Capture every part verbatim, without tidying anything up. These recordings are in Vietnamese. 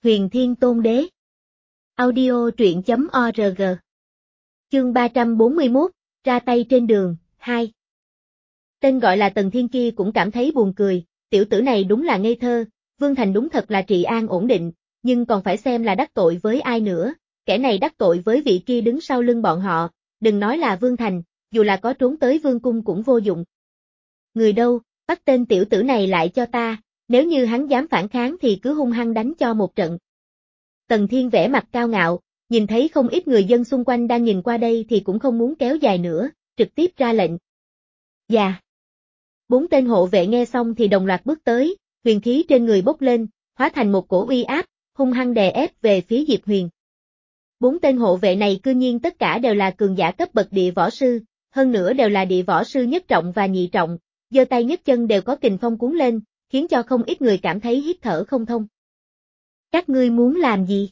Huyền Thiên Tôn Đế. Audio truyện chấm org. Chương ba trăm bốn mươi mốt, ra tay trên đường, hai. Tên gọi là Tần Thiên kia cũng cảm thấy buồn cười, tiểu tử này đúng là ngây thơ, Vương Thành đúng thật là trị an ổn định, nhưng còn phải xem là đắc tội với ai nữa, kẻ này đắc tội với vị kia đứng sau lưng bọn họ, đừng nói là Vương Thành, dù là có trốn tới Vương Cung cũng vô dụng. Người đâu, bắt tên tiểu tử này lại cho ta, nếu như hắn dám phản kháng thì cứ hung hăng đánh cho một trận. Tần Thiên vẻ mặt cao ngạo, nhìn thấy không ít người dân xung quanh đang nhìn qua đây thì cũng không muốn kéo dài nữa, trực tiếp ra lệnh. Dạ. Bốn tên hộ vệ nghe xong thì đồng loạt bước tới, huyền khí trên người bốc lên, hóa thành một cổ uy áp, hung hăng đè ép về phía Diệp Huyền. Bốn tên hộ vệ này cư nhiên tất cả đều là cường giả cấp bậc địa võ sư, hơn nữa đều là địa võ sư nhất trọng và nhị trọng, giơ tay nhấc chân đều có kình phong cuốn lên, khiến cho không ít người cảm thấy hít thở không thông. Các ngươi muốn làm gì?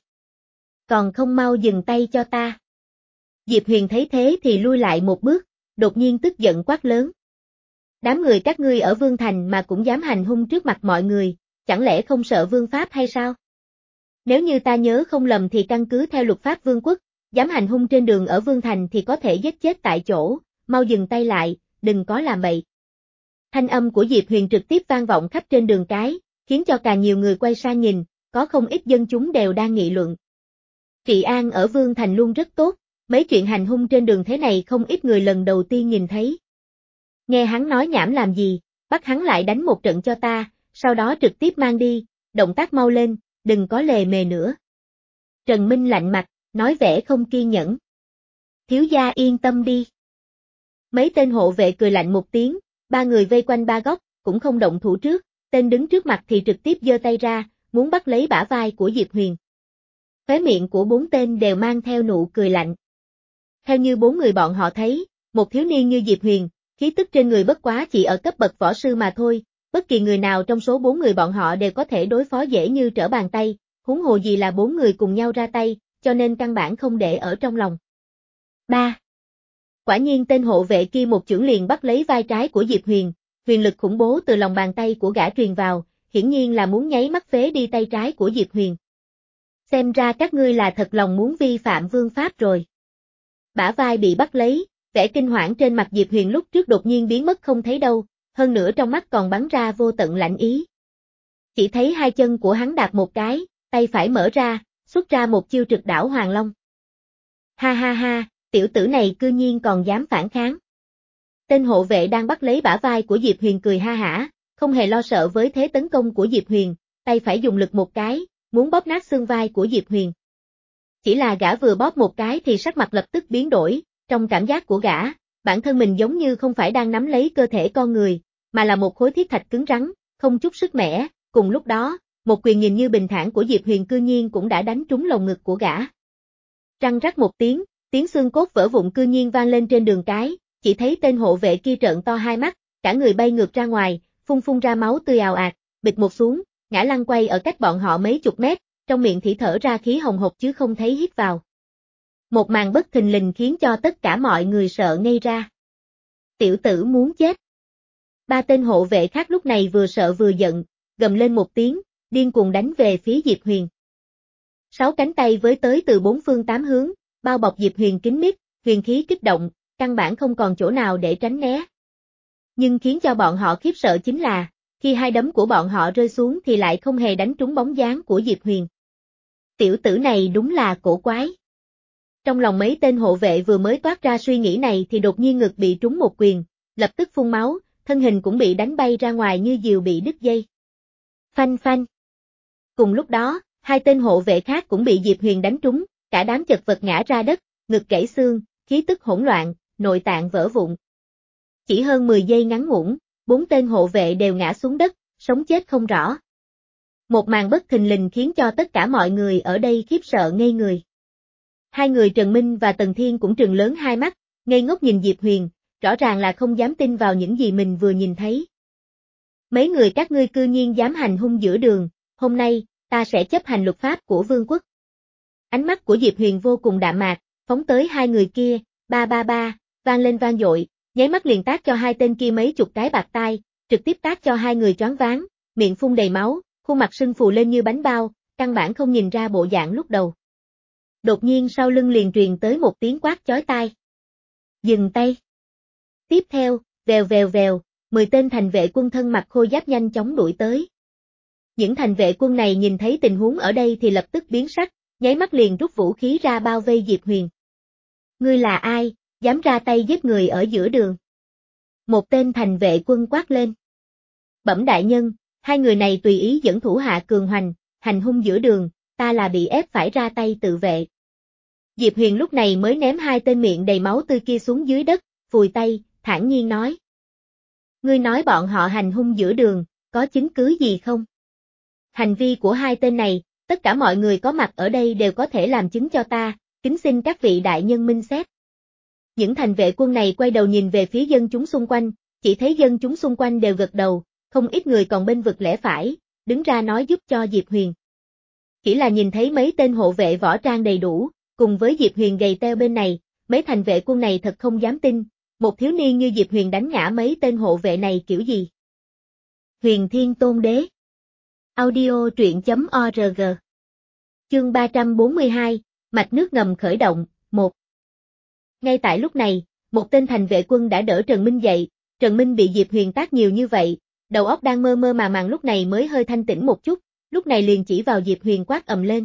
Còn không mau dừng tay cho ta. Diệp Huyền thấy thế thì lui lại một bước, đột nhiên tức giận quát lớn. Đám người các ngươi ở Vương Thành mà cũng dám hành hung trước mặt mọi người, chẳng lẽ không sợ vương pháp hay sao? Nếu như ta nhớ không lầm thì căn cứ theo luật pháp vương quốc, dám hành hung trên đường ở Vương Thành thì có thể giết chết tại chỗ, mau dừng tay lại, đừng có làm bậy. Thanh âm của Diệp Huyền trực tiếp vang vọng khắp trên đường cái, khiến cho càng nhiều người quay sang nhìn, có không ít dân chúng đều đang nghị luận. Trị an ở Vương Thành luôn rất tốt, mấy chuyện hành hung trên đường thế này không ít người lần đầu tiên nhìn thấy. Nghe hắn nói nhảm làm gì, bắt hắn lại đánh một trận cho ta, sau đó trực tiếp mang đi, động tác mau lên, đừng có lề mề nữa. Trần Minh lạnh mặt, nói vẻ không kiên nhẫn. Thiếu gia yên tâm đi. Mấy tên hộ vệ cười lạnh một tiếng, ba người vây quanh ba góc, cũng không động thủ trước, tên đứng trước mặt thì trực tiếp giơ tay ra, muốn bắt lấy bả vai của Diệp Huyền. Khóe miệng của bốn tên đều mang theo nụ cười lạnh. Theo như bốn người bọn họ thấy, một thiếu niên như Diệp Huyền, khí tức trên người bất quá chỉ ở cấp bậc võ sư mà thôi, bất kỳ người nào trong số bốn người bọn họ đều có thể đối phó dễ như trở bàn tay, huống hồ gì là bốn người cùng nhau ra tay, cho nên căn bản không để ở trong lòng. ba. Quả nhiên tên hộ vệ kia một chưởng liền bắt lấy vai trái của Diệp Huyền, huyền lực khủng bố từ lòng bàn tay của gã truyền vào, hiển nhiên là muốn nháy mắt phế đi tay trái của Diệp Huyền. Xem ra các ngươi là thật lòng muốn vi phạm vương pháp rồi. Bả vai bị bắt lấy, vẻ kinh hoảng trên mặt Diệp Huyền lúc trước đột nhiên biến mất không thấy đâu, hơn nữa trong mắt còn bắn ra vô tận lạnh ý. Chỉ thấy hai chân của hắn đạp một cái, tay phải mở ra, xuất ra một chiêu trực đảo Hoàng Long. Ha ha ha, tiểu tử này cư nhiên còn dám phản kháng. Tên hộ vệ đang bắt lấy bả vai của Diệp Huyền cười ha hả, không hề lo sợ với thế tấn công của Diệp Huyền, tay phải dùng lực một cái, muốn bóp nát xương vai của Diệp Huyền. Chỉ là gã vừa bóp một cái thì sắc mặt lập tức biến đổi, trong cảm giác của gã, bản thân mình giống như không phải đang nắm lấy cơ thể con người, mà là một khối thiết thạch cứng rắn, không chút sức mẻ, cùng lúc đó, một quyền nhìn như bình thản của Diệp Huyền cư nhiên cũng đã đánh trúng lồng ngực của gã. Răng rắc một tiếng, tiếng xương cốt vỡ vụn cư nhiên vang lên trên đường cái, chỉ thấy tên hộ vệ kia trợn to hai mắt, cả người bay ngược ra ngoài, phun phun ra máu tươi ào ạt, bịch một xuống, ngã lăn quay ở cách bọn họ mấy chục mét, trong miệng thì thở ra khí hồng hộc chứ không thấy hít vào. Một màn bất thình lình khiến cho tất cả mọi người sợ ngây ra. Tiểu tử muốn chết. Ba tên hộ vệ khác lúc này vừa sợ vừa giận, gầm lên một tiếng, điên cuồng đánh về phía Diệp Huyền. Sáu cánh tay với tới từ bốn phương tám hướng, bao bọc Diệp Huyền kín mít, huyền khí kích động, căn bản không còn chỗ nào để tránh né. Nhưng khiến cho bọn họ khiếp sợ chính là, khi hai đấm của bọn họ rơi xuống thì lại không hề đánh trúng bóng dáng của Diệp Huyền. Tiểu tử này đúng là cổ quái. Trong lòng mấy tên hộ vệ vừa mới toát ra suy nghĩ này thì đột nhiên ngực bị trúng một quyền, lập tức phun máu, thân hình cũng bị đánh bay ra ngoài như diều bị đứt dây. Phanh phanh. Cùng lúc đó, hai tên hộ vệ khác cũng bị Diệp Huyền đánh trúng, cả đám chật vật ngã ra đất, ngực gãy xương, khí tức hỗn loạn, nội tạng vỡ vụn. Chỉ hơn mười giây ngắn ngủn, bốn tên hộ vệ đều ngã xuống đất, sống chết không rõ. Một màn bất thình lình khiến cho tất cả mọi người ở đây khiếp sợ ngây người. Hai người Trần Minh và Tần Thiên cũng trừng lớn hai mắt, ngây ngốc nhìn Diệp Huyền, rõ ràng là không dám tin vào những gì mình vừa nhìn thấy. Mấy người các ngươi cư nhiên dám hành hung giữa đường, hôm nay, ta sẽ chấp hành luật pháp của vương quốc. Ánh mắt của Diệp Huyền vô cùng đạm mạc, phóng tới hai người kia, ba ba ba, vang lên vang dội, nháy mắt liền tát cho hai tên kia mấy chục cái bạt tai, trực tiếp tát cho hai người choáng váng, miệng phun đầy máu, khuôn mặt sưng phù lên như bánh bao, căn bản không nhìn ra bộ dạng lúc đầu. Đột nhiên sau lưng liền truyền tới một tiếng quát chói tai. Dừng tay. Tiếp theo, vèo vèo vèo, mười tên thành vệ quân thân mặc khôi giáp nhanh chóng đuổi tới. Những thành vệ quân này nhìn thấy tình huống ở đây thì lập tức biến sắc, nháy mắt liền rút vũ khí ra bao vây Diệp Huyền. Ngươi là ai, dám ra tay giết người ở giữa đường? Một tên thành vệ quân quát lên. Bẩm đại nhân, hai người này tùy ý dẫn thủ hạ cường hoành, hành hung giữa đường, ta là bị ép phải ra tay tự vệ. Diệp Huyền lúc này mới ném hai tên miệng đầy máu tươi kia xuống dưới đất, phùi tay, thản nhiên nói. Ngươi nói bọn họ hành hung giữa đường, có chứng cứ gì không? Hành vi của hai tên này, tất cả mọi người có mặt ở đây đều có thể làm chứng cho ta, kính xin các vị đại nhân minh xét. Những thành vệ quân này quay đầu nhìn về phía dân chúng xung quanh, chỉ thấy dân chúng xung quanh đều gật đầu, không ít người còn bên vực lẽ phải, đứng ra nói giúp cho Diệp Huyền. Chỉ là nhìn thấy mấy tên hộ vệ võ trang đầy đủ, cùng với Diệp Huyền gầy teo bên này, mấy thành vệ quân này thật không dám tin, một thiếu niên như Diệp Huyền đánh ngã mấy tên hộ vệ này kiểu gì. Huyền Thiên Tôn Đế. Audio truyện chấm org. Chương ba trăm bốn mươi hai, mạch nước ngầm khởi động, một. Ngay tại lúc này, một tên thành vệ quân đã đỡ Trần Minh dậy, Trần Minh bị Diệp Huyền tát nhiều như vậy, đầu óc đang mơ mơ màng màng lúc này mới hơi thanh tỉnh một chút, lúc này liền chỉ vào Diệp Huyền quát ầm lên.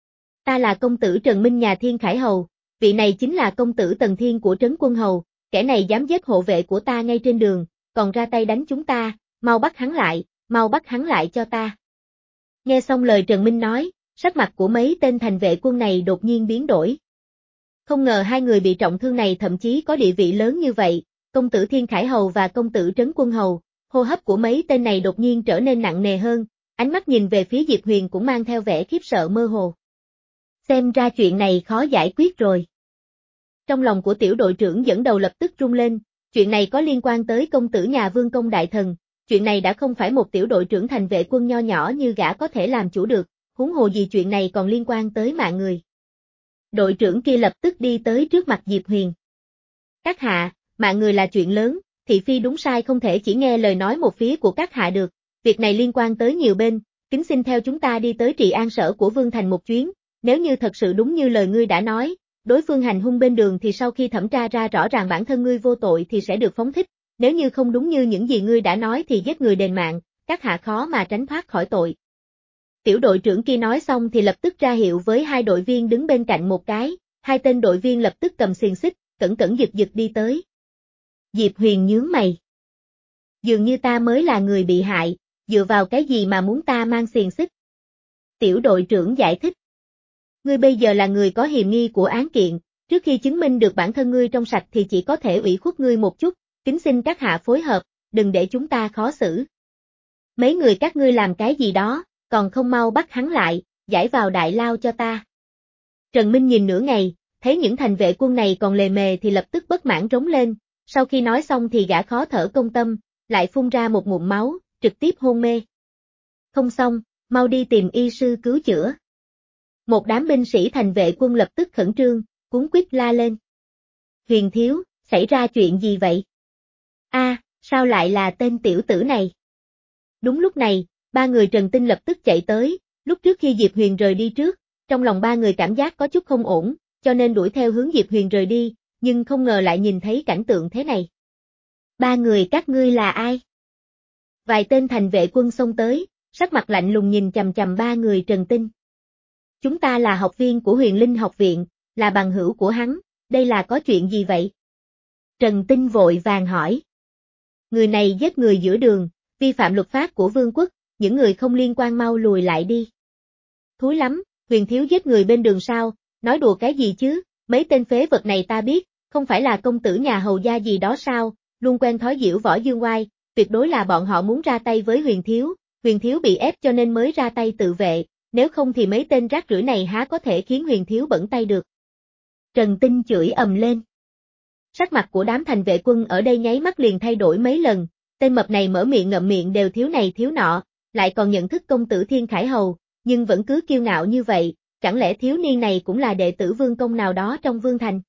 Ta là công tử Trần Minh nhà Thiên Khải Hầu, vị này chính là công tử Tần Thiên của Trấn Quân Hầu, kẻ này dám giết hộ vệ của ta ngay trên đường, còn ra tay đánh chúng ta, mau bắt hắn lại, mau bắt hắn lại cho ta. Nghe xong lời Trần Minh nói, sắc mặt của mấy tên thành vệ quân này đột nhiên biến đổi. Không ngờ hai người bị trọng thương này thậm chí có địa vị lớn như vậy, công tử Thiên Khải Hầu và công tử Trấn Quân Hầu, hô hấp của mấy tên này đột nhiên trở nên nặng nề hơn, ánh mắt nhìn về phía Diệp Huyền cũng mang theo vẻ khiếp sợ mơ hồ. Xem ra chuyện này khó giải quyết rồi. Trong lòng của tiểu đội trưởng dẫn đầu lập tức rung lên, chuyện này có liên quan tới công tử nhà Vương Công Đại Thần, chuyện này đã không phải một tiểu đội trưởng thành vệ quân nho nhỏ như gã có thể làm chủ được, huống hồ gì chuyện này còn liên quan tới mạng người. Đội trưởng kia lập tức đi tới trước mặt Diệp Huyền. Các hạ, mạng người là chuyện lớn, thị phi đúng sai không thể chỉ nghe lời nói một phía của các hạ được, việc này liên quan tới nhiều bên, kính xin theo chúng ta đi tới trị an sở của Vương Thành một chuyến, nếu như thật sự đúng như lời ngươi đã nói, đối phương hành hung bên đường thì sau khi thẩm tra ra rõ ràng bản thân ngươi vô tội thì sẽ được phóng thích, nếu như không đúng như những gì ngươi đã nói thì giết người đền mạng, các hạ khó mà tránh thoát khỏi tội. Tiểu đội trưởng kia nói xong thì lập tức ra hiệu với hai đội viên đứng bên cạnh một cái, hai tên đội viên lập tức cầm xiềng xích, cẩn cẩn giật giật đi tới. Diệp Huyền nhướng mày. Dường như ta mới là người bị hại, dựa vào cái gì mà muốn ta mang xiềng xích? Tiểu đội trưởng giải thích. Ngươi bây giờ là người có hiềm nghi của án kiện, trước khi chứng minh được bản thân ngươi trong sạch thì chỉ có thể ủy khuất ngươi một chút, kính xin các hạ phối hợp, đừng để chúng ta khó xử. Mấy người các ngươi làm cái gì đó, còn không mau bắt hắn lại, giải vào đại lao cho ta. Trần Minh nhìn nửa ngày, thấy những thành vệ quân này còn lề mề thì lập tức bất mãn rống lên, sau khi nói xong thì gã khó thở công tâm, lại phun ra một ngụm máu, trực tiếp hôn mê. Không xong, mau đi tìm y sư cứu chữa. Một đám binh sĩ thành vệ quân lập tức khẩn trương, cuống quýt la lên. Huyền thiếu, xảy ra chuyện gì vậy? A, à, sao lại là tên tiểu tử này? Đúng lúc này, ba người Trần Tinh lập tức chạy tới, lúc trước khi Diệp Huyền rời đi trước, trong lòng ba người cảm giác có chút không ổn, cho nên đuổi theo hướng Diệp Huyền rời đi, nhưng không ngờ lại nhìn thấy cảnh tượng thế này. Ba người các ngươi là ai? Vài tên thành vệ quân xông tới, sắc mặt lạnh lùng nhìn chằm chằm ba người Trần Tinh. Chúng ta là học viên của Huyền Linh học viện, là bằng hữu của hắn, đây là có chuyện gì vậy? Trần Tinh vội vàng hỏi. Người này giết người giữa đường, vi phạm luật pháp của vương quốc, những người không liên quan mau lùi lại đi. Thúi lắm, Huyền thiếu giết người bên đường sao, nói đùa cái gì chứ, mấy tên phế vật này ta biết, không phải là công tử nhà hầu gia gì đó sao, luôn quen thói giễu võ dương oai, tuyệt đối là bọn họ muốn ra tay với Huyền thiếu, Huyền thiếu bị ép cho nên mới ra tay tự vệ, nếu không thì mấy tên rác rưởi này há có thể khiến Huyền thiếu bẩn tay được. Trần Tinh chửi ầm lên. Sắc mặt của đám thành vệ quân ở đây nháy mắt liền thay đổi mấy lần, tên mập này mở miệng ngậm miệng đều thiếu này thiếu nọ, lại còn nhận thức công tử Thiên Khải Hầu, nhưng vẫn cứ kiêu ngạo như vậy, chẳng lẽ thiếu niên này cũng là đệ tử Vương Công nào đó trong Vương Thành?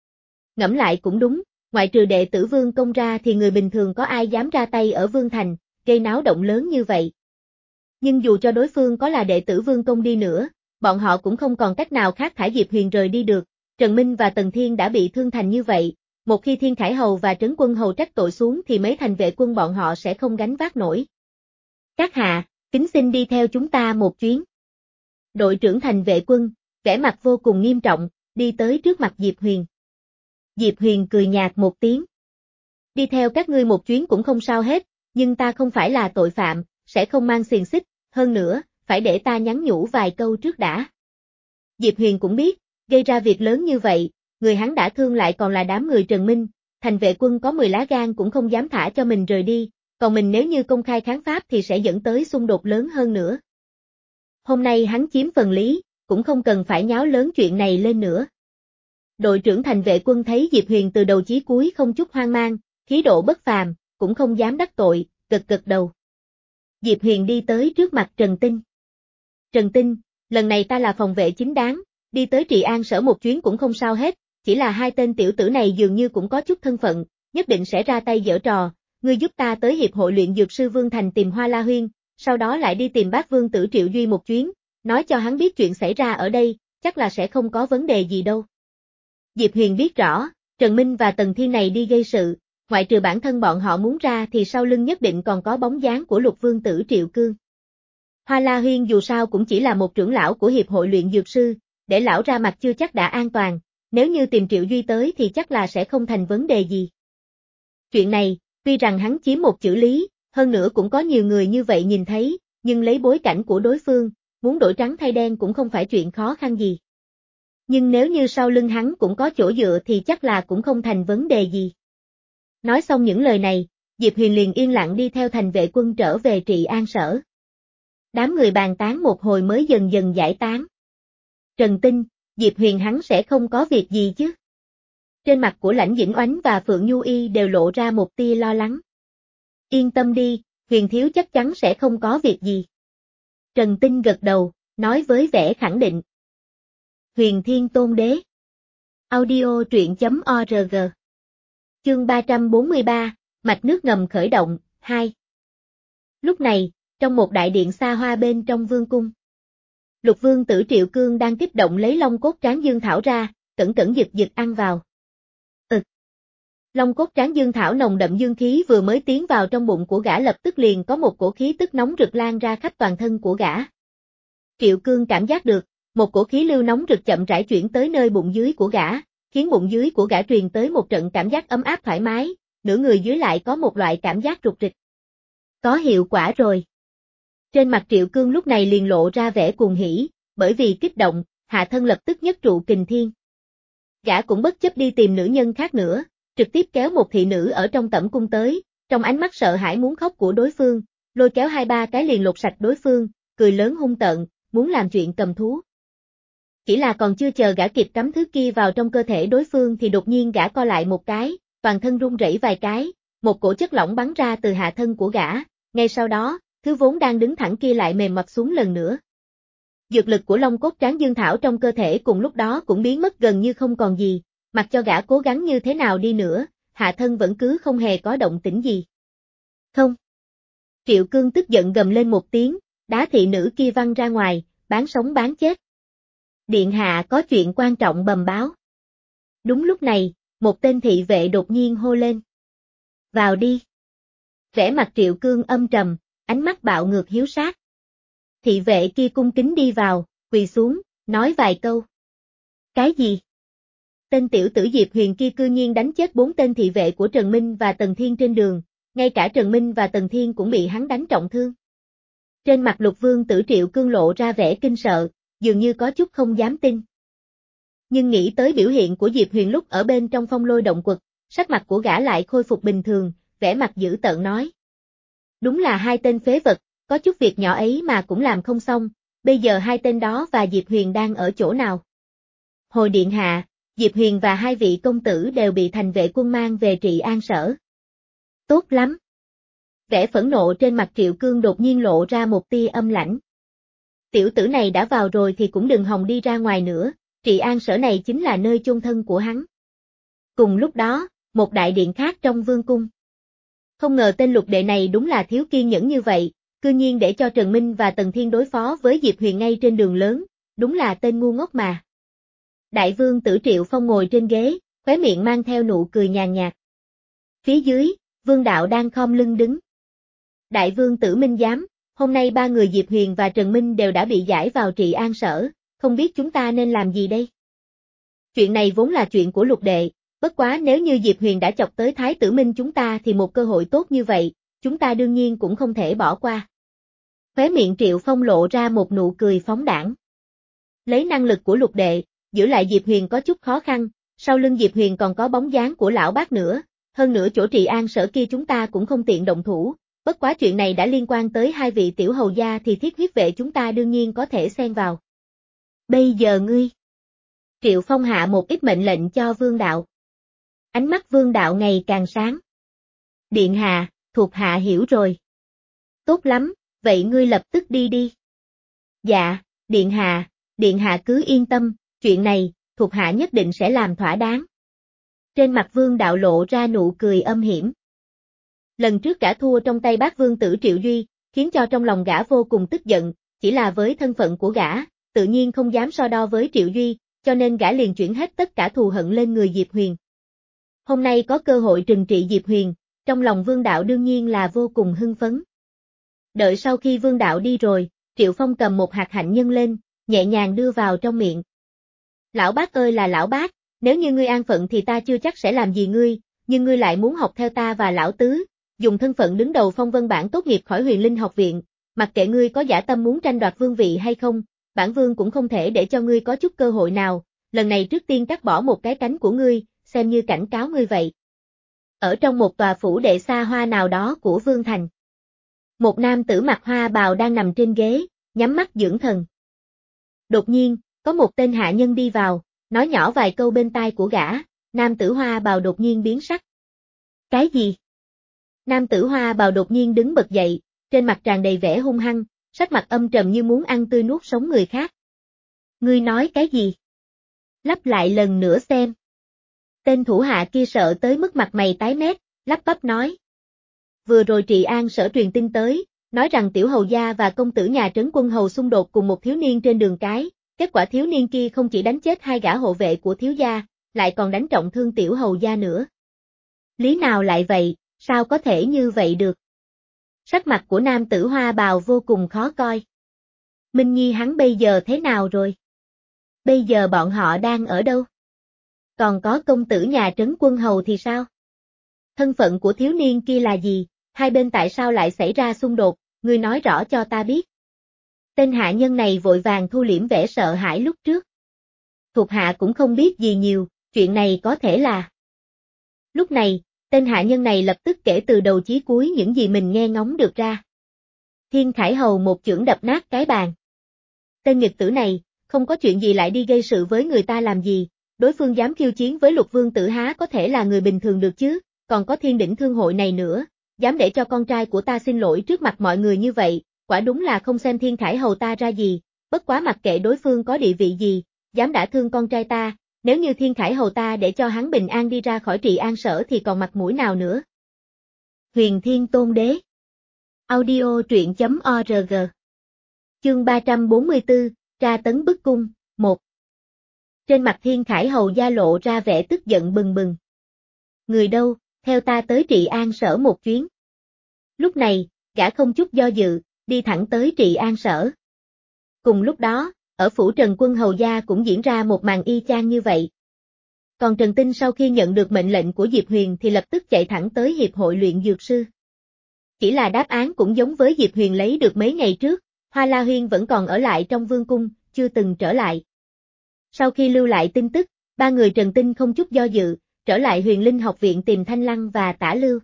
Ngẫm lại cũng đúng, ngoại trừ đệ tử Vương Công ra thì người bình thường có ai dám ra tay ở Vương Thành, gây náo động lớn như vậy. Nhưng dù cho đối phương có là đệ tử Vương Công đi nữa, bọn họ cũng không còn cách nào khác thả Diệp Huyền rời đi được. Trần Minh và Tần Thiên đã bị thương thành như vậy, một khi Thiên Khải Hầu và Trấn Quân Hầu trách tội xuống thì mấy thành vệ quân bọn họ sẽ không gánh vác nổi. Các hạ, kính xin đi theo chúng ta một chuyến. Đội trưởng thành vệ quân, vẻ mặt vô cùng nghiêm trọng, đi tới trước mặt Diệp Huyền. Diệp Huyền cười nhạt một tiếng. Đi theo các ngươi một chuyến cũng không sao hết, nhưng ta không phải là tội phạm, sẽ không mang xiềng xích, hơn nữa, phải để ta nhắn nhủ vài câu trước đã. Diệp Huyền cũng biết, gây ra việc lớn như vậy, người hắn đã thương lại còn là đám người Trần Minh, thành vệ quân có mười lá gan cũng không dám thả cho mình rời đi, còn mình nếu như công khai kháng pháp thì sẽ dẫn tới xung đột lớn hơn nữa. Hôm nay hắn chiếm phần lý, cũng không cần phải nháo lớn chuyện này lên nữa. Đội trưởng thành vệ quân thấy Diệp Huyền từ đầu chí cuối không chút hoang mang, khí độ bất phàm, cũng không dám đắc tội, gật gật đầu. Diệp Huyền đi tới trước mặt Trần Tinh. Trần Tinh, lần này ta là phòng vệ chính đáng, đi tới Trị An Sở một chuyến cũng không sao hết, chỉ là hai tên tiểu tử này dường như cũng có chút thân phận, nhất định sẽ ra tay giở trò, ngươi giúp ta tới Hiệp hội luyện dược sư Vương Thành tìm Hoa La Huyên, sau đó lại đi tìm bác Vương tử Triệu Duy một chuyến, nói cho hắn biết chuyện xảy ra ở đây, chắc là sẽ không có vấn đề gì đâu. Diệp Huyền biết rõ, Trần Minh và Tần Thiên này đi gây sự, ngoại trừ bản thân bọn họ muốn ra thì sau lưng nhất định còn có bóng dáng của Lục Vương tử Triệu Cương. Hoa La Huyên dù sao cũng chỉ là một trưởng lão của Hiệp hội luyện dược sư, để lão ra mặt chưa chắc đã an toàn, nếu như tìm Triệu Duy tới thì chắc là sẽ không thành vấn đề gì. Chuyện này, tuy rằng hắn chiếm một chữ lý, hơn nữa cũng có nhiều người như vậy nhìn thấy, nhưng lấy bối cảnh của đối phương, muốn đổi trắng thay đen cũng không phải chuyện khó khăn gì. Nhưng nếu như sau lưng hắn cũng có chỗ dựa thì chắc là cũng không thành vấn đề gì. Nói xong những lời này, Diệp Huyền liền yên lặng đi theo thành vệ quân trở về Trị An Sở. Đám người bàn tán một hồi mới dần dần giải tán. Trần Tinh, Diệp Huyền hắn sẽ không có việc gì chứ? Trên mặt của Lãnh Dĩnh Oánh và Phượng Nhu Y đều lộ ra một tia lo lắng. Yên tâm đi, Huyền thiếu chắc chắn sẽ không có việc gì. Trần Tinh gật đầu, nói với vẻ khẳng định. Huyền Thiên Tôn Đế. Audio truyện chấm org. Chương ba trăm bốn mươi ba, mạch nước ngầm khởi động, hai. Lúc này, trong một đại điện xa hoa bên trong vương cung. Lục Vương tử Triệu Cương đang kích động lấy long cốt tráng dương thảo ra, cẩn cẩn giật giật ăn vào. Ừ. Long cốt tráng dương thảo nồng đậm dương khí vừa mới tiến vào trong bụng của gã lập tức liền có một cổ khí tức nóng rực lan ra khắp toàn thân của gã. Triệu Cương cảm giác được, một cổ khí lưu nóng rực chậm rãi chuyển tới nơi bụng dưới của gã, khiến bụng dưới của gã truyền tới một trận cảm giác ấm áp thoải mái, nửa người dưới lại có một loại cảm giác rục rịch. Có hiệu quả rồi. Trên mặt Triệu Cương lúc này liền lộ ra vẻ cuồng hỉ, bởi vì kích động, hạ thân lập tức nhất trụ kình thiên. Gã cũng bất chấp đi tìm nữ nhân khác nữa, trực tiếp kéo một thị nữ ở trong tẩm cung tới, trong ánh mắt sợ hãi muốn khóc của đối phương, lôi kéo hai ba cái liền lột sạch đối phương, cười lớn hung tợn, muốn làm chuyện cầm thú. Chỉ là còn chưa chờ gã kịp cắm thứ kia vào trong cơ thể đối phương thì đột nhiên gã co lại một cái, toàn thân run rẩy vài cái, một cổ chất lỏng bắn ra từ hạ thân của gã, ngay sau đó, thứ vốn đang đứng thẳng kia lại mềm mập xuống lần nữa. Dược lực của long cốt tráng dương thảo trong cơ thể cùng lúc đó cũng biến mất gần như không còn gì, mặc cho gã cố gắng như thế nào đi nữa, hạ thân vẫn cứ không hề có động tĩnh gì. Không. Triệu Cương tức giận gầm lên một tiếng, đá thị nữ kia văng ra ngoài, bán sống bán chết. Điện hạ có chuyện quan trọng bẩm báo. Đúng lúc này, một tên thị vệ đột nhiên hô lên. Vào đi. Vẻ mặt Triệu Cương âm trầm, ánh mắt bạo ngược hiếu sát. Thị vệ kia cung kính đi vào, quỳ xuống, nói vài câu. Cái gì? Tên tiểu tử Diệp Huyền kia cư nhiên đánh chết bốn tên thị vệ của Trần Minh và Tần Thiên trên đường, ngay cả Trần Minh và Tần Thiên cũng bị hắn đánh trọng thương. Trên mặt Lục Vương tử Triệu Cương lộ ra vẻ kinh sợ, dường như có chút không dám tin. Nhưng nghĩ tới biểu hiện của Diệp Huyền lúc ở bên trong phong lôi động quật, sắc mặt của gã lại khôi phục bình thường, vẻ mặt dữ tợn nói. Đúng là hai tên phế vật, có chút việc nhỏ ấy mà cũng làm không xong, bây giờ hai tên đó và Diệp Huyền đang ở chỗ nào? Hồi điện hạ, Diệp Huyền và hai vị công tử đều bị thành vệ quân mang về Trị An Sở. Tốt lắm. Vẻ phẫn nộ trên mặt Triệu Cương đột nhiên lộ ra một tia âm lãnh. Tiểu tử này đã vào rồi thì cũng đừng hòng đi ra ngoài nữa, Trị An Sở này chính là nơi chôn thân của hắn. Cùng lúc đó, một đại điện khác trong vương cung. Không ngờ tên lục đệ này đúng là thiếu kiên nhẫn như vậy, cư nhiên để cho Trần Minh và Tần Thiên đối phó với Diệp Huyền ngay trên đường lớn, đúng là tên ngu ngốc mà. Đại vương tử Triệu Phong ngồi trên ghế, khóe miệng mang theo nụ cười nhàn nhạt. Phía dưới, Vương Đạo đang khom lưng đứng. Đại vương tử Minh giám, hôm nay ba người Diệp Huyền và Trần Minh đều đã bị giải vào Trị An Sở, không biết chúng ta nên làm gì đây? Chuyện này vốn là chuyện của Lục đệ, bất quá nếu như Diệp Huyền đã chọc tới Thái tử Minh chúng ta thì một cơ hội tốt như vậy, chúng ta đương nhiên cũng không thể bỏ qua. Khóe miệng Triệu Phong lộ ra một nụ cười phóng đãng. Lấy năng lực của Lục đệ, giữ lại Diệp Huyền có chút khó khăn, sau lưng Diệp Huyền còn có bóng dáng của lão bác nữa, hơn nữa chỗ Trị An Sở kia chúng ta cũng không tiện động thủ, bất quá chuyện này đã liên quan tới hai vị tiểu hầu gia thì Thiết Huyết vệ chúng ta đương nhiên có thể xen vào. Bây giờ ngươi. Triệu Phong hạ một ít mệnh lệnh cho Vương Đạo. Ánh mắt Vương Đạo ngày càng sáng. Điện hạ, thuộc hạ hiểu rồi. Tốt lắm, vậy ngươi lập tức đi đi. Dạ, điện hạ, điện hạ cứ yên tâm, chuyện này, thuộc hạ nhất định sẽ làm thỏa đáng. Trên mặt Vương Đạo lộ ra nụ cười âm hiểm. Lần trước gã thua trong tay bác vương tử Triệu Duy, khiến cho trong lòng gã vô cùng tức giận, chỉ là với thân phận của gã, tự nhiên không dám so đo với Triệu Duy, cho nên gã liền chuyển hết tất cả thù hận lên người Diệp Huyền. Hôm nay có cơ hội trừng trị Diệp Huyền, trong lòng Vương Đạo đương nhiên là vô cùng hưng phấn. Đợi sau khi Vương Đạo đi rồi, Triệu Phong cầm một hạt hạnh nhân lên, nhẹ nhàng đưa vào trong miệng. Lão bác ơi là lão bác, nếu như ngươi an phận thì ta chưa chắc sẽ làm gì ngươi, nhưng ngươi lại muốn học theo ta và lão tứ, dùng thân phận đứng đầu phong vân bảng tốt nghiệp khỏi Huyền Linh học viện, mặc kệ ngươi có dã tâm muốn tranh đoạt vương vị hay không, bản vương cũng không thể để cho ngươi có chút cơ hội nào, lần này trước tiên cắt bỏ một cái cánh của ngươi, xem như cảnh cáo ngươi vậy. Ở trong một tòa phủ đệ xa hoa nào đó của Vương Thành, một nam tử mặc hoa bào đang nằm trên ghế, nhắm mắt dưỡng thần. Đột nhiên, có một tên hạ nhân đi vào, nói nhỏ vài câu bên tai của gã, nam tử hoa bào đột nhiên biến sắc. Cái gì? Nam tử hoa bào đột nhiên đứng bật dậy, trên mặt tràn đầy vẻ hung hăng, sắc mặt âm trầm như muốn ăn tươi nuốt sống người khác. Ngươi nói cái gì? Lặp lại lần nữa xem. Tên thủ hạ kia sợ tới mức mặt mày tái mét, lắp bắp nói. Vừa rồi Trị An Sở truyền tin tới, nói rằng tiểu hầu gia và công tử nhà trấn quân hầu xung đột cùng một thiếu niên trên đường cái, kết quả thiếu niên kia không chỉ đánh chết hai gã hộ vệ của thiếu gia, lại còn đánh trọng thương tiểu hầu gia nữa. Lý nào lại vậy, sao có thể như vậy được? Sắc mặt của nam tử hoa bào vô cùng khó coi. Minh Nhi hắn bây giờ thế nào rồi? Bây giờ bọn họ đang ở đâu? Còn có công tử nhà trấn quân hầu thì sao? Thân phận của thiếu niên kia là gì? Hai bên tại sao lại xảy ra xung đột? Ngươi nói rõ cho ta biết. Tên hạ nhân này vội vàng thu liễm vẻ sợ hãi lúc trước. Thuộc hạ cũng không biết gì nhiều, chuyện này có thể là. Lúc này, tên hạ nhân này lập tức kể từ đầu chí cuối những gì mình nghe ngóng được ra. Thiên Khải Hầu một chưởng đập nát cái bàn. Tên nghịch tử này, không có chuyện gì lại đi gây sự với người ta làm gì, đối phương dám khiêu chiến với Lục Vương tử há có thể là người bình thường được chứ, còn có Thiên Đỉnh Thương hội này nữa, dám để cho con trai của ta xin lỗi trước mặt mọi người như vậy, quả đúng là không xem Thiên Khải Hầu ta ra gì, bất quá mặc kệ đối phương có địa vị gì, dám đả thương con trai ta, nếu như Thiên Khải Hầu ta để cho hắn bình an đi ra khỏi Trị An Sở thì còn mặt mũi nào nữa. Huyền Thiên Tôn Đế. Audio truyện chấm org. Chương ba trăm bốn mươi tư, tra tấn bức cung, một. Trên mặt Thiên Khải Hầu gia lộ ra vẻ tức giận bừng bừng. Người đâu, theo ta tới Trị An Sở một chuyến. Lúc này, gã không chút do dự, đi thẳng tới Trị An Sở. Cùng lúc đó, ở phủ Trần Quân Hầu gia cũng diễn ra một màn y chang như vậy. Còn Trần Tinh sau khi nhận được mệnh lệnh của Diệp Huyền thì lập tức chạy thẳng tới Hiệp hội luyện dược sư. Chỉ là đáp án cũng giống với Diệp Huyền lấy được mấy ngày trước, Hoa La Huyên vẫn còn ở lại trong vương cung, chưa từng trở lại. Sau khi lưu lại tin tức, ba người Trần Tinh không chút do dự, trở lại Huyền Linh học viện tìm Thanh Lăng và Tả Lưu.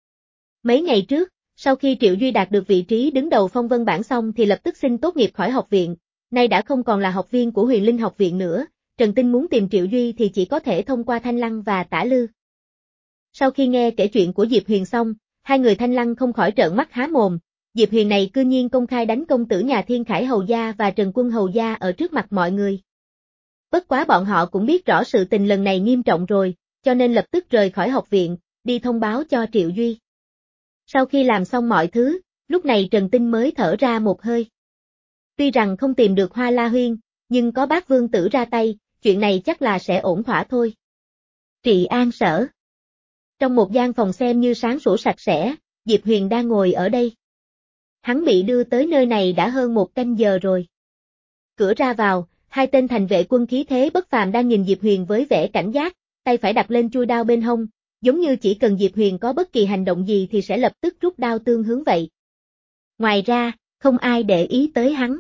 Mấy ngày trước, sau khi Triệu Duy đạt được vị trí đứng đầu phong vân bảng xong thì lập tức xin tốt nghiệp khỏi học viện, nay đã không còn là học viên của Huyền Linh học viện nữa, Trần Tinh muốn tìm Triệu Duy thì chỉ có thể thông qua Thanh Lăng và Tả Lưu. Sau khi nghe kể chuyện của Diệp Huyền xong, hai người Thanh Lăng không khỏi trợn mắt há mồm, Diệp Huyền này cư nhiên công khai đánh công tử nhà Thiên Khải Hầu gia và Trần Quân Hầu gia ở trước mặt mọi người. Bất quá bọn họ cũng biết rõ sự tình lần này nghiêm trọng rồi, cho nên lập tức rời khỏi học viện, đi thông báo cho Triệu Duy. Sau khi làm xong mọi thứ, Lúc này Trần Tinh mới thở ra một hơi. Tuy rằng không tìm được Hoa La Huyên, nhưng có bác vương tử ra tay, chuyện này chắc là sẽ ổn thỏa thôi. Trị An Sở. Trong một gian phòng xem như sáng sủa sạch sẽ, Diệp Huyền đang ngồi ở đây. Hắn bị đưa tới nơi này đã hơn một canh giờ rồi. Cửa ra vào, hai tên thành vệ quân khí thế bất phàm đang nhìn Diệp Huyền với vẻ cảnh giác, tay phải đặt lên chui đao bên hông, giống như chỉ cần Diệp Huyền có bất kỳ hành động gì thì sẽ lập tức rút đao tương hướng vậy. Ngoài ra, không ai để ý tới hắn.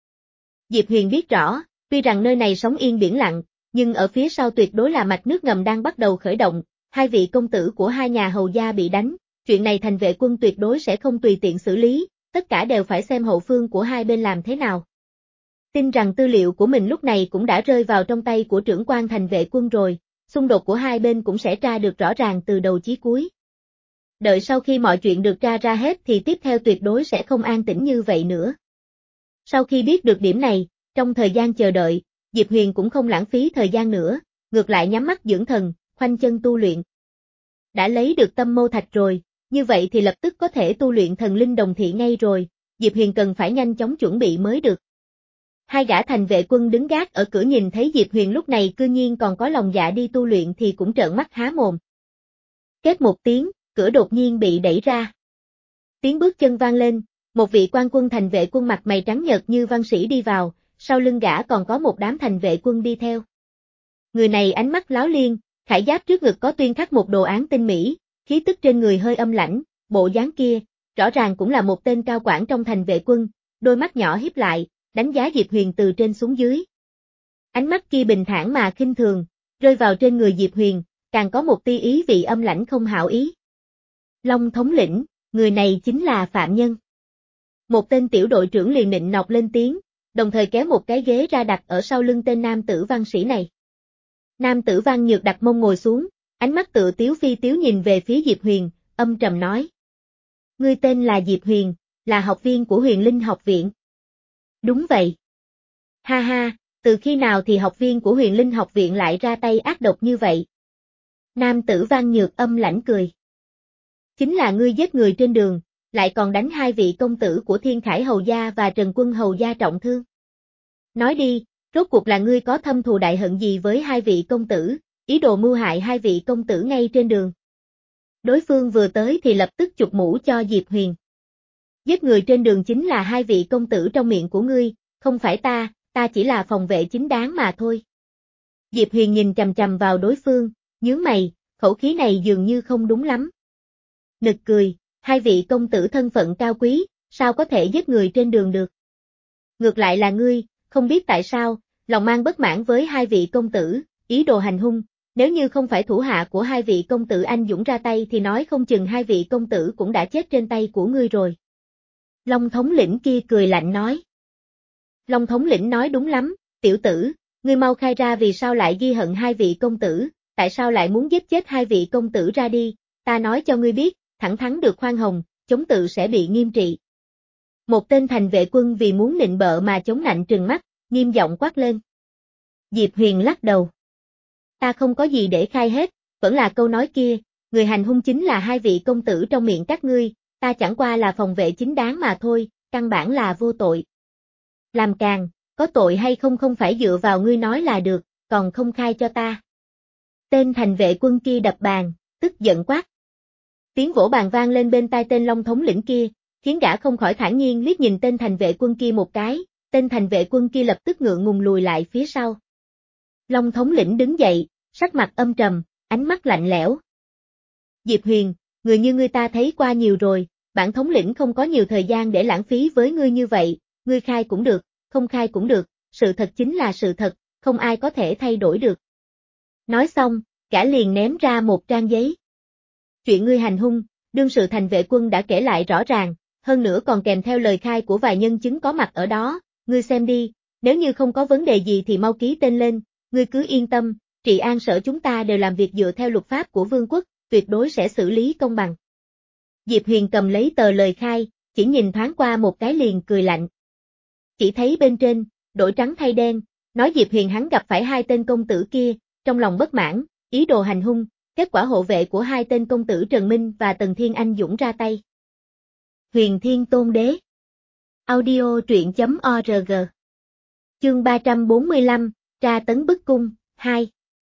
Diệp Huyền biết rõ, tuy rằng nơi này sóng yên biển lặng, nhưng ở phía sau tuyệt đối là mạch nước ngầm đang bắt đầu khởi động, hai vị công tử của hai nhà hầu gia bị đánh, chuyện này thành vệ quân tuyệt đối sẽ không tùy tiện xử lý, tất cả đều phải xem hậu phương của hai bên làm thế nào. Tin rằng tư liệu của mình lúc này cũng đã rơi vào trong tay của trưởng quan thành vệ quân rồi, xung đột của hai bên cũng sẽ tra được rõ ràng từ đầu chí cuối. Đợi sau khi mọi chuyện được tra ra hết thì tiếp theo tuyệt đối sẽ không an tĩnh như vậy nữa. Sau khi biết được điểm này, trong thời gian chờ đợi, Diệp Huyền cũng không lãng phí thời gian nữa, ngược lại nhắm mắt dưỡng thần, khoanh chân tu luyện. Đã lấy được tâm mâu thạch rồi, như vậy thì lập tức có thể tu luyện thần linh đồng thị ngay rồi, Diệp Huyền cần phải nhanh chóng chuẩn bị mới được. Hai gã thành vệ quân đứng gác ở cửa nhìn thấy Diệp Huyền lúc này cư nhiên còn có lòng dạ đi tu luyện thì cũng trợn mắt há mồm. Két một tiếng, cửa đột nhiên bị đẩy ra. Tiếng bước chân vang lên, một vị quan quân thành vệ quân mặt mày trắng nhợt như văn sĩ đi vào, sau lưng gã còn có một đám thành vệ quân đi theo. Người này ánh mắt láo liên, khải giáp trước ngực có tuyên khắc một đồ án tinh mỹ, khí tức trên người hơi âm lãnh, bộ dáng kia, rõ ràng cũng là một tên cao quản trong thành vệ quân, đôi mắt nhỏ híp lại, đánh giá Diệp Huyền từ trên xuống dưới. Ánh mắt kia bình thản mà khinh thường, rơi vào trên người Diệp Huyền, càng có một tia ý vị âm lãnh không hảo ý. Long thống lĩnh, người này chính là Phạm Nhân. Một tên tiểu đội trưởng liền nịnh nọt lên tiếng, đồng thời kéo một cái ghế ra đặt ở sau lưng tên nam tử văn sĩ này. Nam tử văn nhược đặt mông ngồi xuống, ánh mắt tự tiếu phi tiếu nhìn về phía Diệp Huyền, âm trầm nói. Ngươi tên là Diệp Huyền, là học viên của Huyền Linh học viện. Đúng vậy. Ha ha, từ khi nào thì học viên của Huyền Linh học viện lại ra tay ác độc như vậy? Nam tử văn nhược âm lãnh cười. Chính là ngươi giết người trên đường, lại còn đánh hai vị công tử của Thiên Khải Hầu Gia và Trần Quân Hầu Gia trọng thương. Nói đi, rốt cuộc là ngươi có thâm thù đại hận gì với hai vị công tử, ý đồ mưu hại hai vị công tử ngay trên đường. Đối phương vừa tới thì lập tức chụp mũ cho Diệp Huyền. Giết người trên đường chính là hai vị công tử trong miệng của ngươi, không phải ta, ta chỉ là phòng vệ chính đáng mà thôi. Diệp Huyền nhìn chằm chằm vào đối phương, nhướng mày, khẩu khí này dường như không đúng lắm. Nực cười, hai vị công tử thân phận cao quý, sao có thể giết người trên đường được. Ngược lại là ngươi, không biết tại sao, lòng mang bất mãn với hai vị công tử, ý đồ hành hung, nếu như không phải thủ hạ của hai vị công tử anh dũng ra tay thì nói không chừng hai vị công tử cũng đã chết trên tay của ngươi rồi. Long thống lĩnh kia cười lạnh nói. Long thống lĩnh nói đúng lắm, tiểu tử, ngươi mau khai ra vì sao lại ghi hận hai vị công tử, tại sao lại muốn giết chết hai vị công tử ra đi, ta nói cho ngươi biết, thẳng thắn được khoan hồng, chống tự sẽ bị nghiêm trị. Một tên thành vệ quân vì muốn nịnh bợ mà chống nạnh trừng mắt, nghiêm giọng quát lên. Diệp Huyền lắc đầu. Ta không có gì để khai hết, vẫn là câu nói kia, người hành hung chính là hai vị công tử trong miệng các ngươi, ta chẳng qua là phòng vệ chính đáng mà thôi, căn bản là vô tội. Làm càng, có tội hay không không phải dựa vào ngươi nói là được, còn không khai cho ta. Tên thành vệ quân kia đập bàn, tức giận quát. Tiếng vỗ bàn vang lên bên tai tên Long thống lĩnh kia, khiến gã không khỏi thản nhiên liếc nhìn tên thành vệ quân kia một cái, tên thành vệ quân kia lập tức ngượng ngùng lùi lại phía sau. Long thống lĩnh đứng dậy, sắc mặt âm trầm, ánh mắt lạnh lẽo. Diệp Huyền, người như ngươi ta thấy qua nhiều rồi, bản thống lĩnh không có nhiều thời gian để lãng phí với ngươi như vậy, ngươi khai cũng được, không khai cũng được, sự thật chính là sự thật, không ai có thể thay đổi được. Nói xong, gã liền ném ra một trang giấy. Chuyện ngươi hành hung, đương sự thành vệ quân đã kể lại rõ ràng, hơn nữa còn kèm theo lời khai của vài nhân chứng có mặt ở đó, ngươi xem đi, nếu như không có vấn đề gì thì mau ký tên lên, ngươi cứ yên tâm, Trị An Sở chúng ta đều làm việc dựa theo luật pháp của vương quốc, tuyệt đối sẽ xử lý công bằng. Diệp Huyền cầm lấy tờ lời khai, chỉ nhìn thoáng qua một cái liền cười lạnh. Chỉ thấy bên trên, đổi trắng thay đen, nói Diệp Huyền hắn gặp phải hai tên công tử kia, trong lòng bất mãn, ý đồ hành hung, kết quả hộ vệ của hai tên công tử Trần Minh và Tần Thiên Anh dũng ra tay. Huyền Thiên Tôn Đế. Audio truyện chấm org. Chương ba trăm bốn mươi lăm, tra tấn bức cung, hai.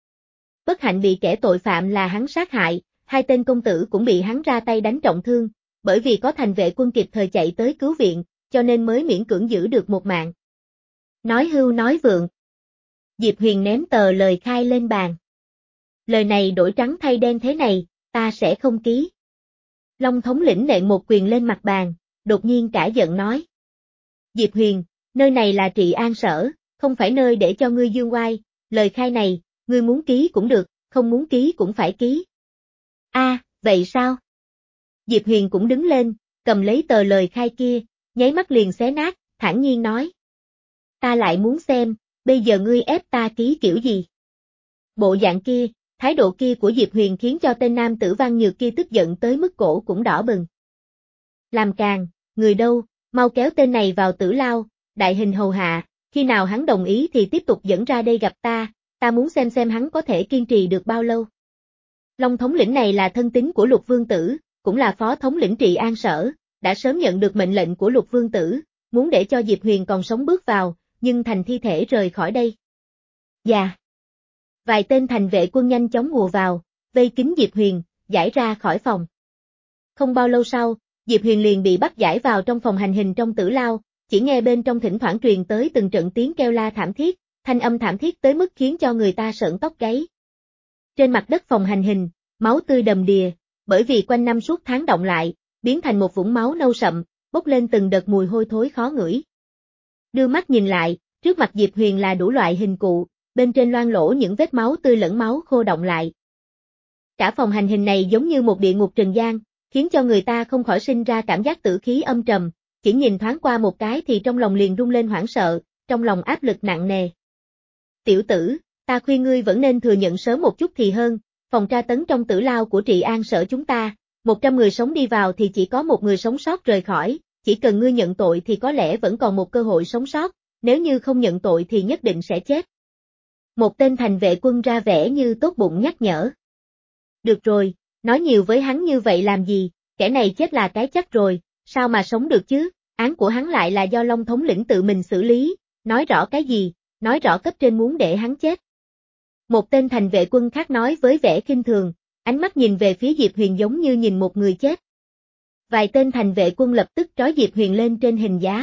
Bất hạnh bị kẻ tội phạm là hắn sát hại, hai tên công tử cũng bị hắn ra tay đánh trọng thương, bởi vì có thành vệ quân kịp thời chạy tới cứu viện, cho nên mới miễn cưỡng giữ được một mạng. Nói hưu nói vượng. Diệp Huyền ném tờ lời khai lên bàn. Lời này đổi trắng thay đen thế này, ta sẽ không ký. Long thống lĩnh nện một quyền lên mặt bàn, đột nhiên cả giận nói. Diệp Huyền, nơi này là trị an sở, không phải nơi để cho ngươi dương oai, lời khai này, ngươi muốn ký cũng được, không muốn ký cũng phải ký. A, à, vậy sao? Diệp Huyền cũng đứng lên, cầm lấy tờ lời khai kia, nháy mắt liền xé nát, thản nhiên nói. Ta lại muốn xem, bây giờ ngươi ép ta ký kiểu gì? Bộ dạng kia, thái độ kia của Diệp Huyền khiến cho tên nam tử Văn Nhược kia tức giận tới mức cổ cũng đỏ bừng. Làm càng, người đâu, mau kéo tên này vào tử lao, đại hình hầu hạ, khi nào hắn đồng ý thì tiếp tục dẫn ra đây gặp ta, ta muốn xem xem hắn có thể kiên trì được bao lâu. Long thống lĩnh này là thân tín của Lục Vương Tử, cũng là phó thống lĩnh trị an sở, đã sớm nhận được mệnh lệnh của Lục Vương Tử, muốn để cho Diệp Huyền còn sống bước vào, nhưng thành thi thể rời khỏi đây. Dạ. Vài tên thành vệ quân nhanh chóng hùa vào, vây kín Diệp Huyền, giải ra khỏi phòng. Không bao lâu sau, Diệp Huyền liền bị bắt giải vào trong phòng hành hình trong tử lao, chỉ nghe bên trong thỉnh thoảng truyền tới từng trận tiếng kêu la thảm thiết, thanh âm thảm thiết tới mức khiến cho người ta sởn tóc gáy. Trên mặt đất phòng hành hình, máu tươi đầm đìa, bởi vì quanh năm suốt tháng động lại, biến thành một vũng máu nâu sậm, bốc lên từng đợt mùi hôi thối khó ngửi. Đưa mắt nhìn lại, trước mặt Diệp Huyền là đủ loại hình cụ, bên trên loang lỗ những vết máu tươi lẫn máu khô đọng lại. Cả phòng hành hình này giống như một địa ngục trần gian, khiến cho người ta không khỏi sinh ra cảm giác tử khí âm trầm, chỉ nhìn thoáng qua một cái thì trong lòng liền rung lên hoảng sợ, trong lòng áp lực nặng nề. Tiểu tử, ta khuyên ngươi vẫn nên thừa nhận sớm một chút thì hơn, phòng tra tấn trong tử lao của trị an sở chúng ta, một trăm người sống đi vào thì chỉ có một người sống sót rời khỏi, chỉ cần ngươi nhận tội thì có lẽ vẫn còn một cơ hội sống sót, nếu như không nhận tội thì nhất định sẽ chết. Một tên thành vệ quân ra vẻ như tốt bụng nhắc nhở. Được rồi, nói nhiều với hắn như vậy làm gì, kẻ này chết là cái chắc rồi, sao mà sống được chứ, án của hắn lại là do Long thống lĩnh tự mình xử lý, nói rõ cái gì, nói rõ cấp trên muốn để hắn chết. Một tên thành vệ quân khác nói với vẻ khinh thường, ánh mắt nhìn về phía Diệp Huyền giống như nhìn một người chết. Vài tên thành vệ quân lập tức trói Diệp Huyền lên trên hình giá.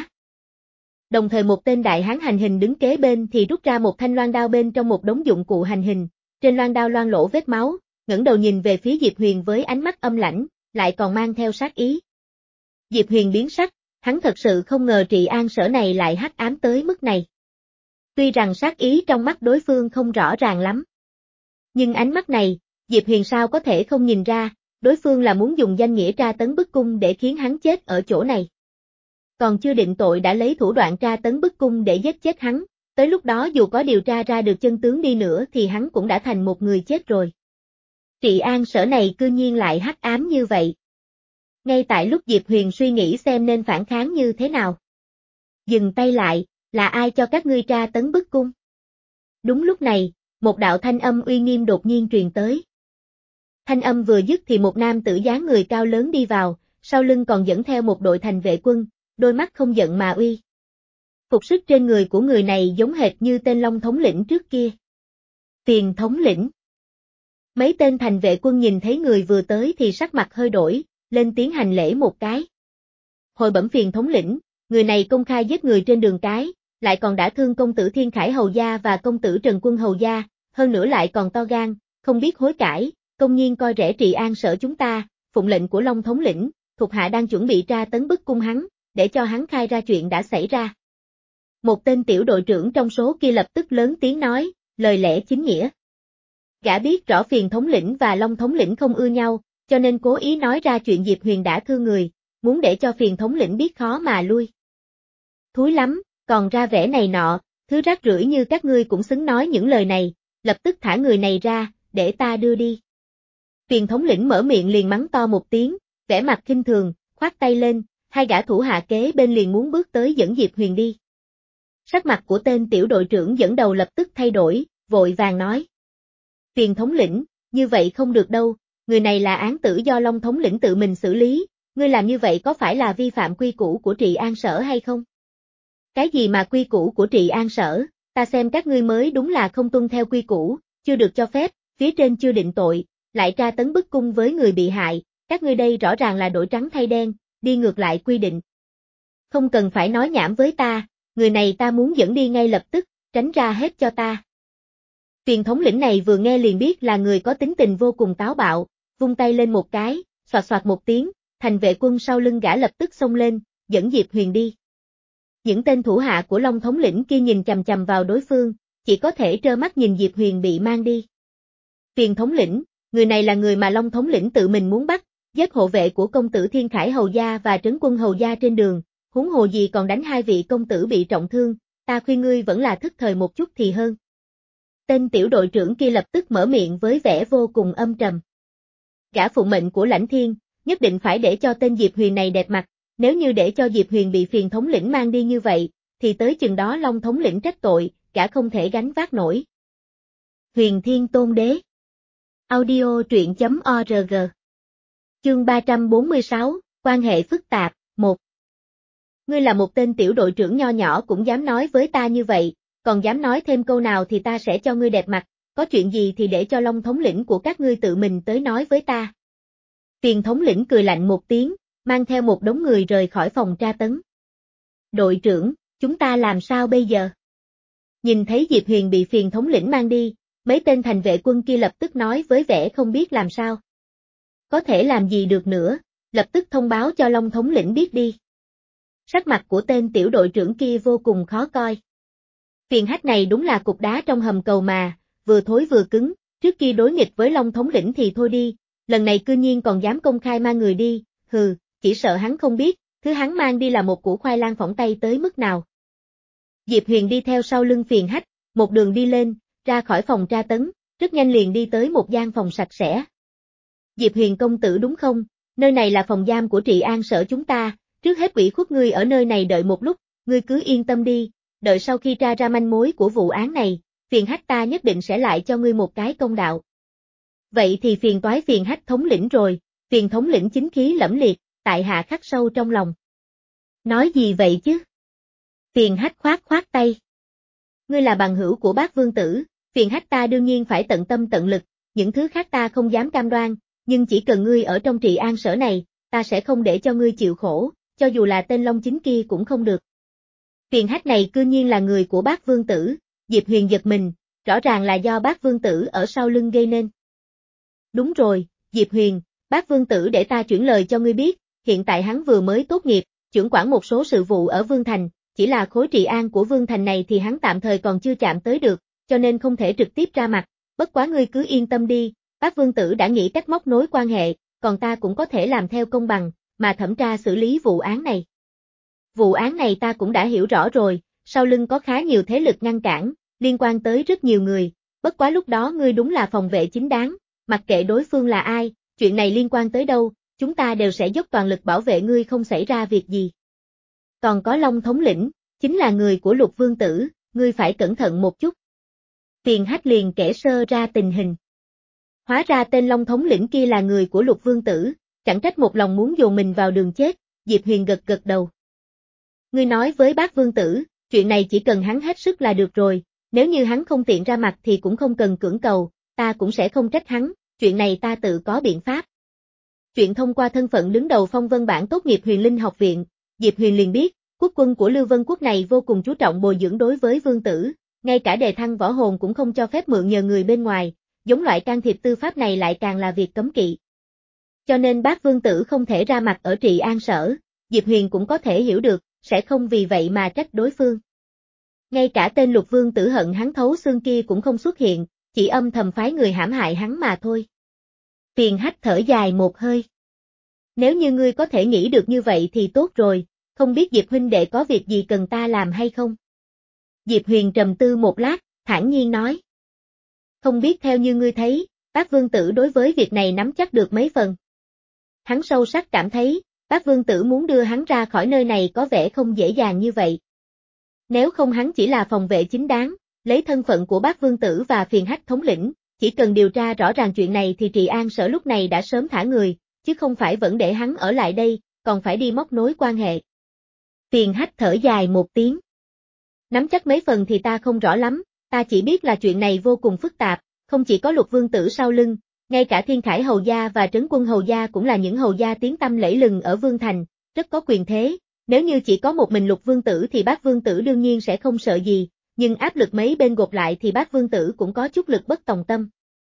Đồng thời một tên đại hán hành hình đứng kế bên thì rút ra một thanh loan đao bên trong một đống dụng cụ hành hình, trên loan đao loang lỗ vết máu, ngẩng đầu nhìn về phía Diệp Huyền với ánh mắt âm lãnh, lại còn mang theo sát ý. Diệp Huyền biến sắc, hắn thật sự không ngờ trị an sở này lại hắc ám tới mức này. Tuy rằng sát ý trong mắt đối phương không rõ ràng lắm. Nhưng ánh mắt này, Diệp Huyền sao có thể không nhìn ra, đối phương là muốn dùng danh nghĩa tra tấn bức cung để khiến hắn chết ở chỗ này. Còn chưa định tội đã lấy thủ đoạn tra tấn bức cung để giết chết hắn, tới lúc đó dù có điều tra ra được chân tướng đi nữa thì hắn cũng đã thành một người chết rồi. Trị an sở này cư nhiên lại hắc ám như vậy. Ngay tại lúc Diệp Huyền suy nghĩ xem nên phản kháng như thế nào. Dừng tay lại, là ai cho các ngươi tra tấn bức cung? Đúng lúc này, một đạo thanh âm uy nghiêm đột nhiên truyền tới. Thanh âm vừa dứt thì một nam tử dáng người cao lớn đi vào, sau lưng còn dẫn theo một đội thành vệ quân, đôi mắt không giận mà uy. Phục sức trên người của người này giống hệt như tên Long thống lĩnh trước kia. Tiền thống lĩnh. Mấy tên thành vệ quân nhìn thấy người vừa tới thì sắc mặt hơi đổi, lên tiếng hành lễ một cái. Hồi bẩm Phiền thống lĩnh, người này công khai giết người trên đường cái, lại còn đã thương công tử Thiên Khải hầu gia và công tử Trần Quân hầu gia, hơn nữa lại còn to gan, không biết hối cải, công nhiên coi rẻ trị an sở chúng ta, phụng lệnh của Long thống lĩnh, thuộc hạ đang chuẩn bị tra tấn bức cung hắn, để cho hắn khai ra chuyện đã xảy ra. Một tên tiểu đội trưởng trong số kia lập tức lớn tiếng nói, lời lẽ chính nghĩa. Gã biết rõ Phiền thống lĩnh và Long thống lĩnh không ưa nhau, cho nên cố ý nói ra chuyện Diệp Huyền đã thương người, muốn để cho Phiền thống lĩnh biết khó mà lui. Thúi lắm, còn ra vẻ này nọ, thứ rác rưởi như các ngươi cũng xứng nói những lời này, lập tức thả người này ra, để ta đưa đi. Phiền thống lĩnh mở miệng liền mắng to một tiếng, vẻ mặt khinh thường, khoát tay lên, hai gã thủ hạ kế bên liền muốn bước tới dẫn Diệp Huyền đi. Sắc mặt của tên tiểu đội trưởng dẫn đầu lập tức thay đổi, vội vàng nói. Phiền thống lĩnh, như vậy không được đâu, người này là án tử do Long thống lĩnh tự mình xử lý, Ngươi làm như vậy có phải là vi phạm quy củ của Trị An Sở hay không? Cái gì mà quy củ của Trị An Sở, ta xem các ngươi mới đúng là không tuân theo quy củ, chưa được cho phép, phía trên chưa định tội, lại tra tấn bức cung với người bị hại, các ngươi đây rõ ràng là đổi trắng thay đen, đi ngược lại quy định. Không cần phải nói nhảm với ta, người này ta muốn dẫn đi ngay lập tức, tránh ra hết cho ta. Phiền thống lĩnh này vừa nghe liền biết là người có tính tình vô cùng táo bạo, vung tay lên một cái, xoạt xoạt một tiếng, thành vệ quân sau lưng gã lập tức xông lên, dẫn Diệp Huyền đi. Những tên thủ hạ của Long thống lĩnh kia nhìn chằm chằm vào đối phương, chỉ có thể trơ mắt nhìn Diệp Huyền bị mang đi. Phiền thống lĩnh, người này là người mà Long thống lĩnh tự mình muốn bắt, giết hộ vệ của công tử Thiên Khải hầu gia và trấn quân hầu gia trên đường, huống hồ gì còn đánh hai vị công tử bị trọng thương, ta khuyên ngươi vẫn là thức thời một chút thì hơn. Tên tiểu đội trưởng kia lập tức mở miệng với vẻ vô cùng âm trầm. Gã phụ mệnh của Lãnh Thiên, nhất định phải để cho tên Diệp Huyền này đẹp mặt, nếu như để cho Diệp Huyền bị Phiền thống lĩnh mang đi như vậy, thì tới chừng đó Long thống lĩnh trách tội, gã không thể gánh vác nổi. Huyền Thiên Tôn Đế. Audio truyện chấm org. Chương ba trăm bốn mươi sáu, quan hệ phức tạp, một. Ngươi là một tên tiểu đội trưởng nho nhỏ cũng dám nói với ta như vậy, còn dám nói thêm câu nào thì ta sẽ cho ngươi đẹp mặt, có chuyện gì thì để cho Long thống lĩnh của các ngươi tự mình tới nói với ta. Phiền thống lĩnh cười lạnh một tiếng, mang theo một đống người rời khỏi phòng tra tấn. Đội trưởng, chúng ta làm sao bây giờ? Nhìn thấy Diệp Huyền bị Phiền thống lĩnh mang đi, mấy tên thành vệ quân kia lập tức nói với vẻ không biết làm sao. Có thể làm gì được nữa, lập tức thông báo cho Long thống lĩnh biết đi. Sắc mặt của tên tiểu đội trưởng kia vô cùng khó coi. Phiền hách này đúng là cục đá trong hầm cầu mà, vừa thối vừa cứng, trước kia đối nghịch với Long thống lĩnh thì thôi đi, lần này cư nhiên còn dám công khai mang người đi, hừ, chỉ sợ hắn không biết, thứ hắn mang đi là một củ khoai lang phỏng tay tới mức nào. Diệp Huyền đi theo sau lưng Phiền hách, một đường đi lên, ra khỏi phòng tra tấn, rất nhanh liền đi tới một gian phòng sạch sẽ. Diệp Huyền công tử đúng không, nơi này là phòng giam của Trị An Sở chúng ta, trước hết ủy khuất ngươi ở nơi này đợi một lúc, ngươi cứ yên tâm đi, đợi sau khi tra ra manh mối của vụ án này, Phiền hách ta nhất định sẽ lại cho ngươi một cái công đạo. Vậy thì phiền toái Phiền hách thống lĩnh rồi, Phiền thống lĩnh chính khí lẫm liệt, tại hạ khắc sâu trong lòng. Nói gì vậy chứ? Phiền hách khoát khoát tay. Ngươi là bằng hữu của bác vương tử, Phiền hách ta đương nhiên phải tận tâm tận lực, những thứ khác ta không dám cam đoan, nhưng chỉ cần ngươi ở trong Trị An Sở này, ta sẽ không để cho ngươi chịu khổ, cho dù là tên Long Chính kia cũng không được. Phiền hách này cư nhiên là người của bác vương tử, Diệp Huyền giật mình, rõ ràng là do bác vương tử ở sau lưng gây nên. Đúng rồi, Diệp Huyền, bác vương tử để ta chuyển lời cho ngươi biết, hiện tại hắn vừa mới tốt nghiệp, trưởng quản một số sự vụ ở Vương Thành, chỉ là khối trị an của Vương Thành này thì hắn tạm thời còn chưa chạm tới được, cho nên không thể trực tiếp ra mặt, bất quá ngươi cứ yên tâm đi, bác vương tử đã nghĩ cách móc nối quan hệ, còn ta cũng có thể làm theo công bằng, mà thẩm tra xử lý vụ án này. Vụ án này ta cũng đã hiểu rõ rồi, sau lưng có khá nhiều thế lực ngăn cản, liên quan tới rất nhiều người, bất quá lúc đó ngươi đúng là phòng vệ chính đáng, mặc kệ đối phương là ai, chuyện này liên quan tới đâu, chúng ta đều sẽ dốc toàn lực bảo vệ ngươi không xảy ra việc gì. Còn có Long thống lĩnh, chính là người của Lục vương tử, ngươi phải cẩn thận một chút. Phiền hách liền kể sơ ra tình hình. Hóa ra tên Long thống lĩnh kia là người của Lục vương tử, chẳng trách một lòng muốn dồn mình vào đường chết, Diệp Huyền gật gật đầu. Ngươi nói với bác vương tử, chuyện này chỉ cần hắn hết sức là được rồi, nếu như hắn không tiện ra mặt thì cũng không cần cưỡng cầu, ta cũng sẽ không trách hắn, chuyện này ta tự có biện pháp. Chuyện thông qua thân phận đứng đầu phong vân bảng tốt nghiệp Huyền Linh học viện, Diệp Huyền liền biết, quốc quân của Lưu Vân quốc này vô cùng chú trọng bồi dưỡng đối với vương tử, ngay cả đề thăng võ hồn cũng không cho phép mượn nhờ người bên ngoài, giống loại can thiệp tư pháp này lại càng là việc cấm kỵ. Cho nên bác vương tử không thể ra mặt ở Trị An Sở, Diệp Huyền cũng có thể hiểu được, sẽ không vì vậy mà trách đối phương. Ngay cả tên Lục vương tử hận hắn thấu xương kia cũng không xuất hiện, chỉ âm thầm phái người hãm hại hắn mà thôi. Phiền hách thở dài một hơi. Nếu như ngươi có thể nghĩ được như vậy thì tốt rồi, không biết Diệp huynh đệ có việc gì cần ta làm hay không? Diệp Huyền trầm tư một lát, thản nhiên nói. Không biết theo như ngươi thấy, bác vương tử đối với việc này nắm chắc được mấy phần. Hắn sâu sắc cảm thấy, bác vương tử muốn đưa hắn ra khỏi nơi này có vẻ không dễ dàng như vậy. Nếu không hắn chỉ là phòng vệ chính đáng, lấy thân phận của bác vương tử và Phiền hách thống lĩnh, chỉ cần điều tra rõ ràng chuyện này thì Trị An Sở lúc này đã sớm thả người, chứ không phải vẫn để hắn ở lại đây, còn phải đi móc nối quan hệ. Tiền Hách thở dài một tiếng. Nắm chắc mấy phần thì ta không rõ lắm, ta chỉ biết là chuyện này vô cùng phức tạp, không chỉ có Lục Vương tử sau lưng, ngay cả Thiên Khải hầu gia và Trấn Quân hầu gia cũng là những hầu gia tiếng tăm lẫy lừng ở Vương thành, rất có quyền thế. Nếu như chỉ có một mình Lục Vương tử thì Bác Vương tử đương nhiên sẽ không sợ gì, nhưng áp lực mấy bên gộp lại thì Bác Vương tử cũng có chút lực bất tòng tâm.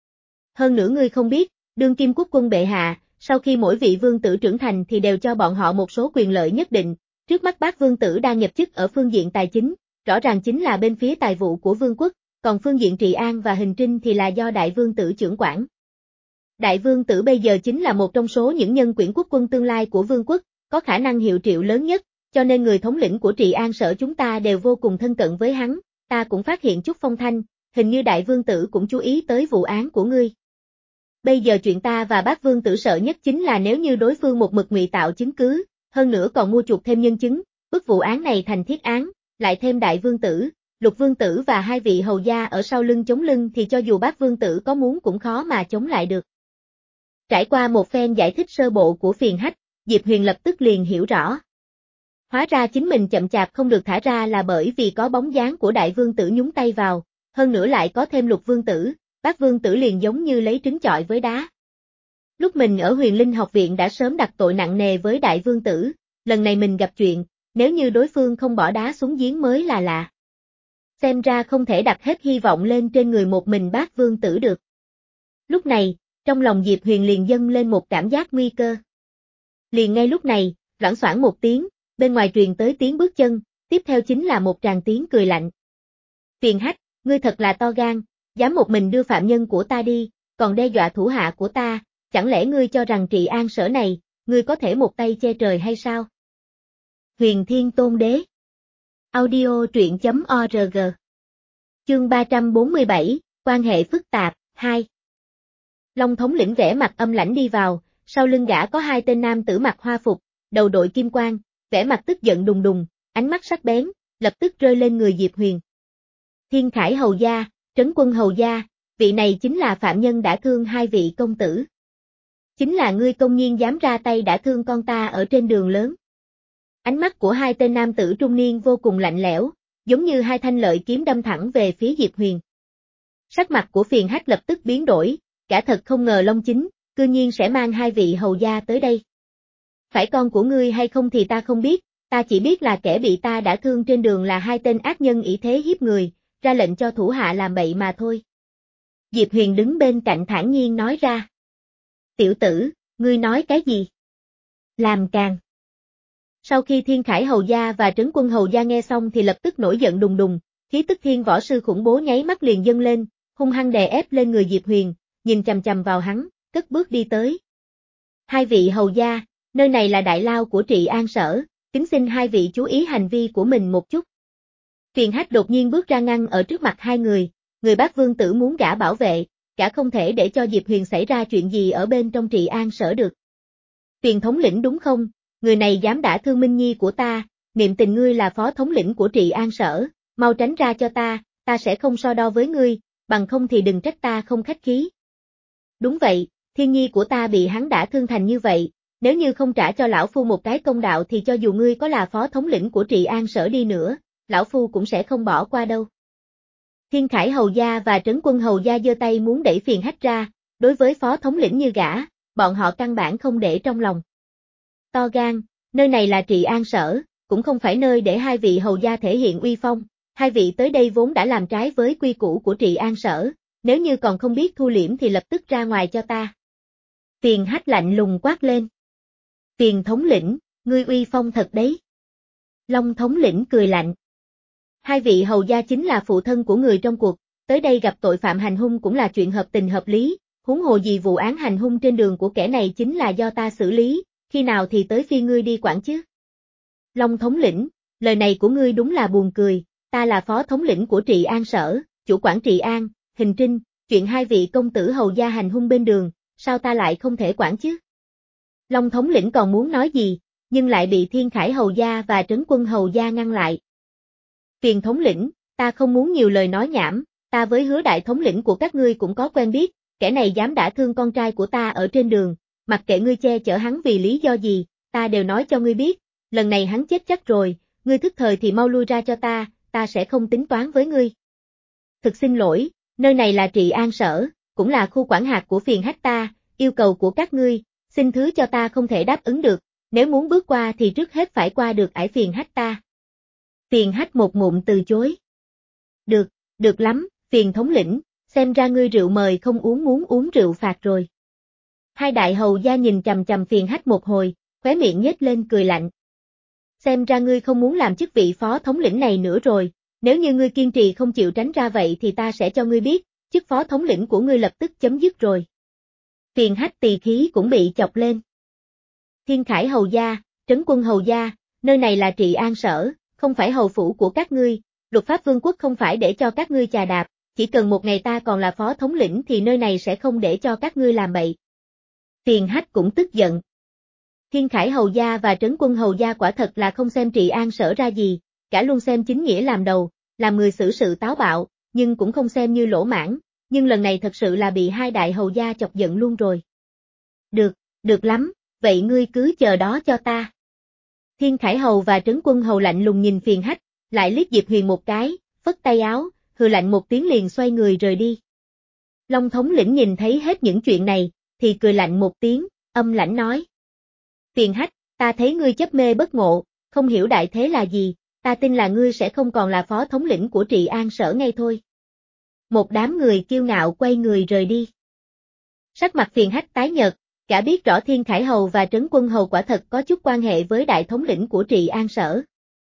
Hơn nữa ngươi không biết, đương kim quốc quân bệ hạ, sau khi mỗi vị vương tử trưởng thành thì đều cho bọn họ một số quyền lợi nhất định, trước mắt Bác Vương tử đang nhập chức ở phương diện tài chính, rõ ràng chính là bên phía tài vụ của vương quốc, còn phương diện trị an và hình trinh thì là do Đại Vương tử trưởng quản. Đại Vương tử bây giờ chính là một trong số những nhân quyển quốc quân tương lai của vương quốc, có khả năng hiệu triệu lớn nhất, cho nên người thống lĩnh của trị an sở chúng ta đều vô cùng thân cận với hắn, ta cũng phát hiện chút phong thanh, hình như Đại Vương tử cũng chú ý tới vụ án của ngươi. Bây giờ chuyện ta và Bác Vương tử sợ nhất chính là nếu như đối phương một mực ngụy tạo chứng cứ, hơn nữa còn mua chuộc thêm nhân chứng, bức vụ án này thành thiết án, lại thêm Đại Vương tử, Lục Vương tử và hai vị hầu gia ở sau lưng chống lưng thì cho dù Bác Vương tử có muốn cũng khó mà chống lại được. Trải qua một phen giải thích sơ bộ của Phiền Hách, Diệp Huyền lập tức liền hiểu rõ. Hóa ra chính mình chậm chạp không được thả ra là bởi vì có bóng dáng của Đại Vương tử nhúng tay vào, hơn nữa lại có thêm Lục Vương tử, Bác Vương tử liền giống như lấy trứng chọi với đá. Lúc mình ở Huyền Linh học viện đã sớm đặt tội nặng nề với Đại Vương tử, lần này mình gặp chuyện, nếu như đối phương không bỏ đá xuống giếng mới là lạ. Xem ra không thể đặt hết hy vọng lên trên người một mình Bác Vương tử được. Lúc này, trong lòng Diệp Huyền liền dâng lên một cảm giác nguy cơ. Liền ngay lúc này, loảng xoảng một tiếng, bên ngoài truyền tới tiếng bước chân, tiếp theo chính là một tràng tiếng cười lạnh. Phiền Hách, ngươi thật là to gan, dám một mình đưa phạm nhân của ta đi, còn đe dọa thủ hạ của ta, chẳng lẽ ngươi cho rằng trị an sở này, ngươi có thể một tay che trời hay sao? Huyền Thiên Tôn Đế. Audio truyện chấm org. Chương ba trăm bốn mươi bảy, quan hệ phức tạp, hai. Long thống lĩnh vẻ mặt âm lãnh đi vào, sau lưng gã có hai tên nam tử mặc hoa phục, đầu đội kim quan, vẻ mặt tức giận đùng đùng, ánh mắt sắc bén, lập tức rơi lên người Diệp Huyền. Thiên Khải hầu gia, Trấn Quân hầu gia, vị này chính là phạm nhân đã thương hai vị công tử. Chính là ngươi công nhiên dám ra tay đã thương con ta ở trên đường lớn. Ánh mắt của hai tên nam tử trung niên vô cùng lạnh lẽo, giống như hai thanh lợi kiếm đâm thẳng về phía Diệp Huyền. Sắc mặt của Phiền Hách lập tức biến đổi, cả thật không ngờ Long Chính, cư nhiên sẽ mang hai vị hầu gia tới đây. Phải con của ngươi hay không thì ta không biết, ta chỉ biết là kẻ bị ta đã thương trên đường là hai tên ác nhân ỷ thế hiếp người, ra lệnh cho thủ hạ làm bậy mà thôi. Diệp Huyền đứng bên cạnh thản nhiên nói ra. Tiểu tử, ngươi nói cái gì? Làm càng. Sau khi Thiên Khải hầu gia và Trấn Quân hầu gia nghe xong thì lập tức nổi giận đùng đùng, khí tức thiên võ sư khủng bố nháy mắt liền dâng lên, hung hăng đè ép lên người Diệp Huyền, nhìn chằm chằm vào hắn, cất bước đi tới. Hai vị hầu gia, nơi này là đại lao của trị an sở, kính xin hai vị chú ý hành vi của mình một chút. Phiền Hách đột nhiên bước ra ngăn ở trước mặt hai người, người Bác Vương tử muốn gã bảo vệ, gã không thể để cho Diệp Huyền xảy ra chuyện gì ở bên trong trị an sở được. Phiền thống lĩnh đúng không, người này dám đả thương Minh Nhi của ta, niệm tình ngươi là phó thống lĩnh của trị an sở, mau tránh ra cho ta, ta sẽ không so đo với ngươi, bằng không thì đừng trách ta không khách khí. Đúng vậy, Thiên Nhi của ta bị hắn đả thương thành như vậy, nếu như không trả cho lão phu một cái công đạo thì cho dù ngươi có là phó thống lĩnh của trị an sở đi nữa, lão phu cũng sẽ không bỏ qua đâu. Thiên Khải hầu gia và Trấn Quân hầu gia giơ tay muốn đẩy Phiền Hách ra, đối với phó thống lĩnh như gã, bọn họ căn bản không để trong lòng. To gan, nơi này là trị an sở, cũng không phải nơi để hai vị hầu gia thể hiện uy phong, hai vị tới đây vốn đã làm trái với quy củ của trị an sở, nếu như còn không biết thu liễm thì lập tức ra ngoài cho ta. Phiền Hách lạnh lùng quát lên. Phiền thống lĩnh, ngươi uy phong thật đấy. Long thống lĩnh cười lạnh. Hai vị hầu gia chính là phụ thân của người trong cuộc, tới đây gặp tội phạm hành hung cũng là chuyện hợp tình hợp lý, huống hồ gì vụ án hành hung trên đường của kẻ này chính là do ta xử lý, khi nào thì tới phiên ngươi đi quản chứ. Long thống lĩnh, lời này của ngươi đúng là buồn cười, ta là phó thống lĩnh của trị an sở, chủ quản trị an, hình trinh, chuyện hai vị công tử hầu gia hành hung bên đường, sao ta lại không thể quản chứ? Long thống lĩnh còn muốn nói gì, nhưng lại bị Thiên Khải hầu gia và Trấn Quân hầu gia ngăn lại. Phiền thống lĩnh, ta không muốn nhiều lời nói nhảm, ta với Hứa đại thống lĩnh của các ngươi cũng có quen biết, kẻ này dám đả thương con trai của ta ở trên đường, mặc kệ ngươi che chở hắn vì lý do gì, ta đều nói cho ngươi biết, lần này hắn chết chắc rồi, ngươi thức thời thì mau lui ra cho ta, ta sẽ không tính toán với ngươi. Thực xin lỗi, nơi này là trị an sở, cũng là khu quản hạt của phiền hách ta, yêu cầu của các ngươi, xin thứ cho ta không thể đáp ứng được, nếu muốn bước qua thì trước hết phải qua được ải phiền hách ta. Phiền hách một ngụm từ chối. Được, được lắm, phiền thống lĩnh, xem ra ngươi rượu mời không uống muốn uống rượu phạt rồi. Hai đại hầu gia nhìn chằm chằm phiền hách một hồi, khóe miệng nhếch lên cười lạnh. Xem ra ngươi không muốn làm chức vị phó thống lĩnh này nữa rồi, nếu như ngươi kiên trì không chịu tránh ra vậy thì ta sẽ cho ngươi biết, chức phó thống lĩnh của ngươi lập tức chấm dứt rồi. Phiền hách tỳ khí cũng bị chọc lên. Thiên Khải hầu gia, Trấn Quân hầu gia, nơi này là trị an sở, không phải hầu phủ của các ngươi, luật pháp vương quốc không phải để cho các ngươi chà đạp, chỉ cần một ngày ta còn là phó thống lĩnh thì nơi này sẽ không để cho các ngươi làm bậy. Phiền hách cũng tức giận. Thiên Khải hầu gia và Trấn Quân hầu gia quả thật là không xem trị an sở ra gì, cả luôn xem chính nghĩa làm đầu, làm người xử sự táo bạo, nhưng cũng không xem như lỗ mãn, nhưng lần này thật sự là bị hai đại hầu gia chọc giận luôn rồi. Được, được lắm, vậy ngươi cứ chờ đó cho ta. Thiên Khải hầu và Trấn Quân hầu lạnh lùng nhìn phiền hách, lại liếc Diệp Huyền một cái, phất tay áo, hừ lạnh một tiếng liền xoay người rời đi. Long thống lĩnh nhìn thấy hết những chuyện này, thì cười lạnh một tiếng, âm lãnh nói. Phiền hách, ta thấy ngươi chấp mê bất ngộ, không hiểu đại thế là gì, ta tin là ngươi sẽ không còn là phó thống lĩnh của trị an sở ngay thôi. Một đám người kiêu ngạo quay người rời đi. Sắc mặt phiền hách tái nhợt, cả biết rõ Thiên Khải hầu và Trấn Quân hầu quả thật có chút quan hệ với đại thống lĩnh của trị an sở.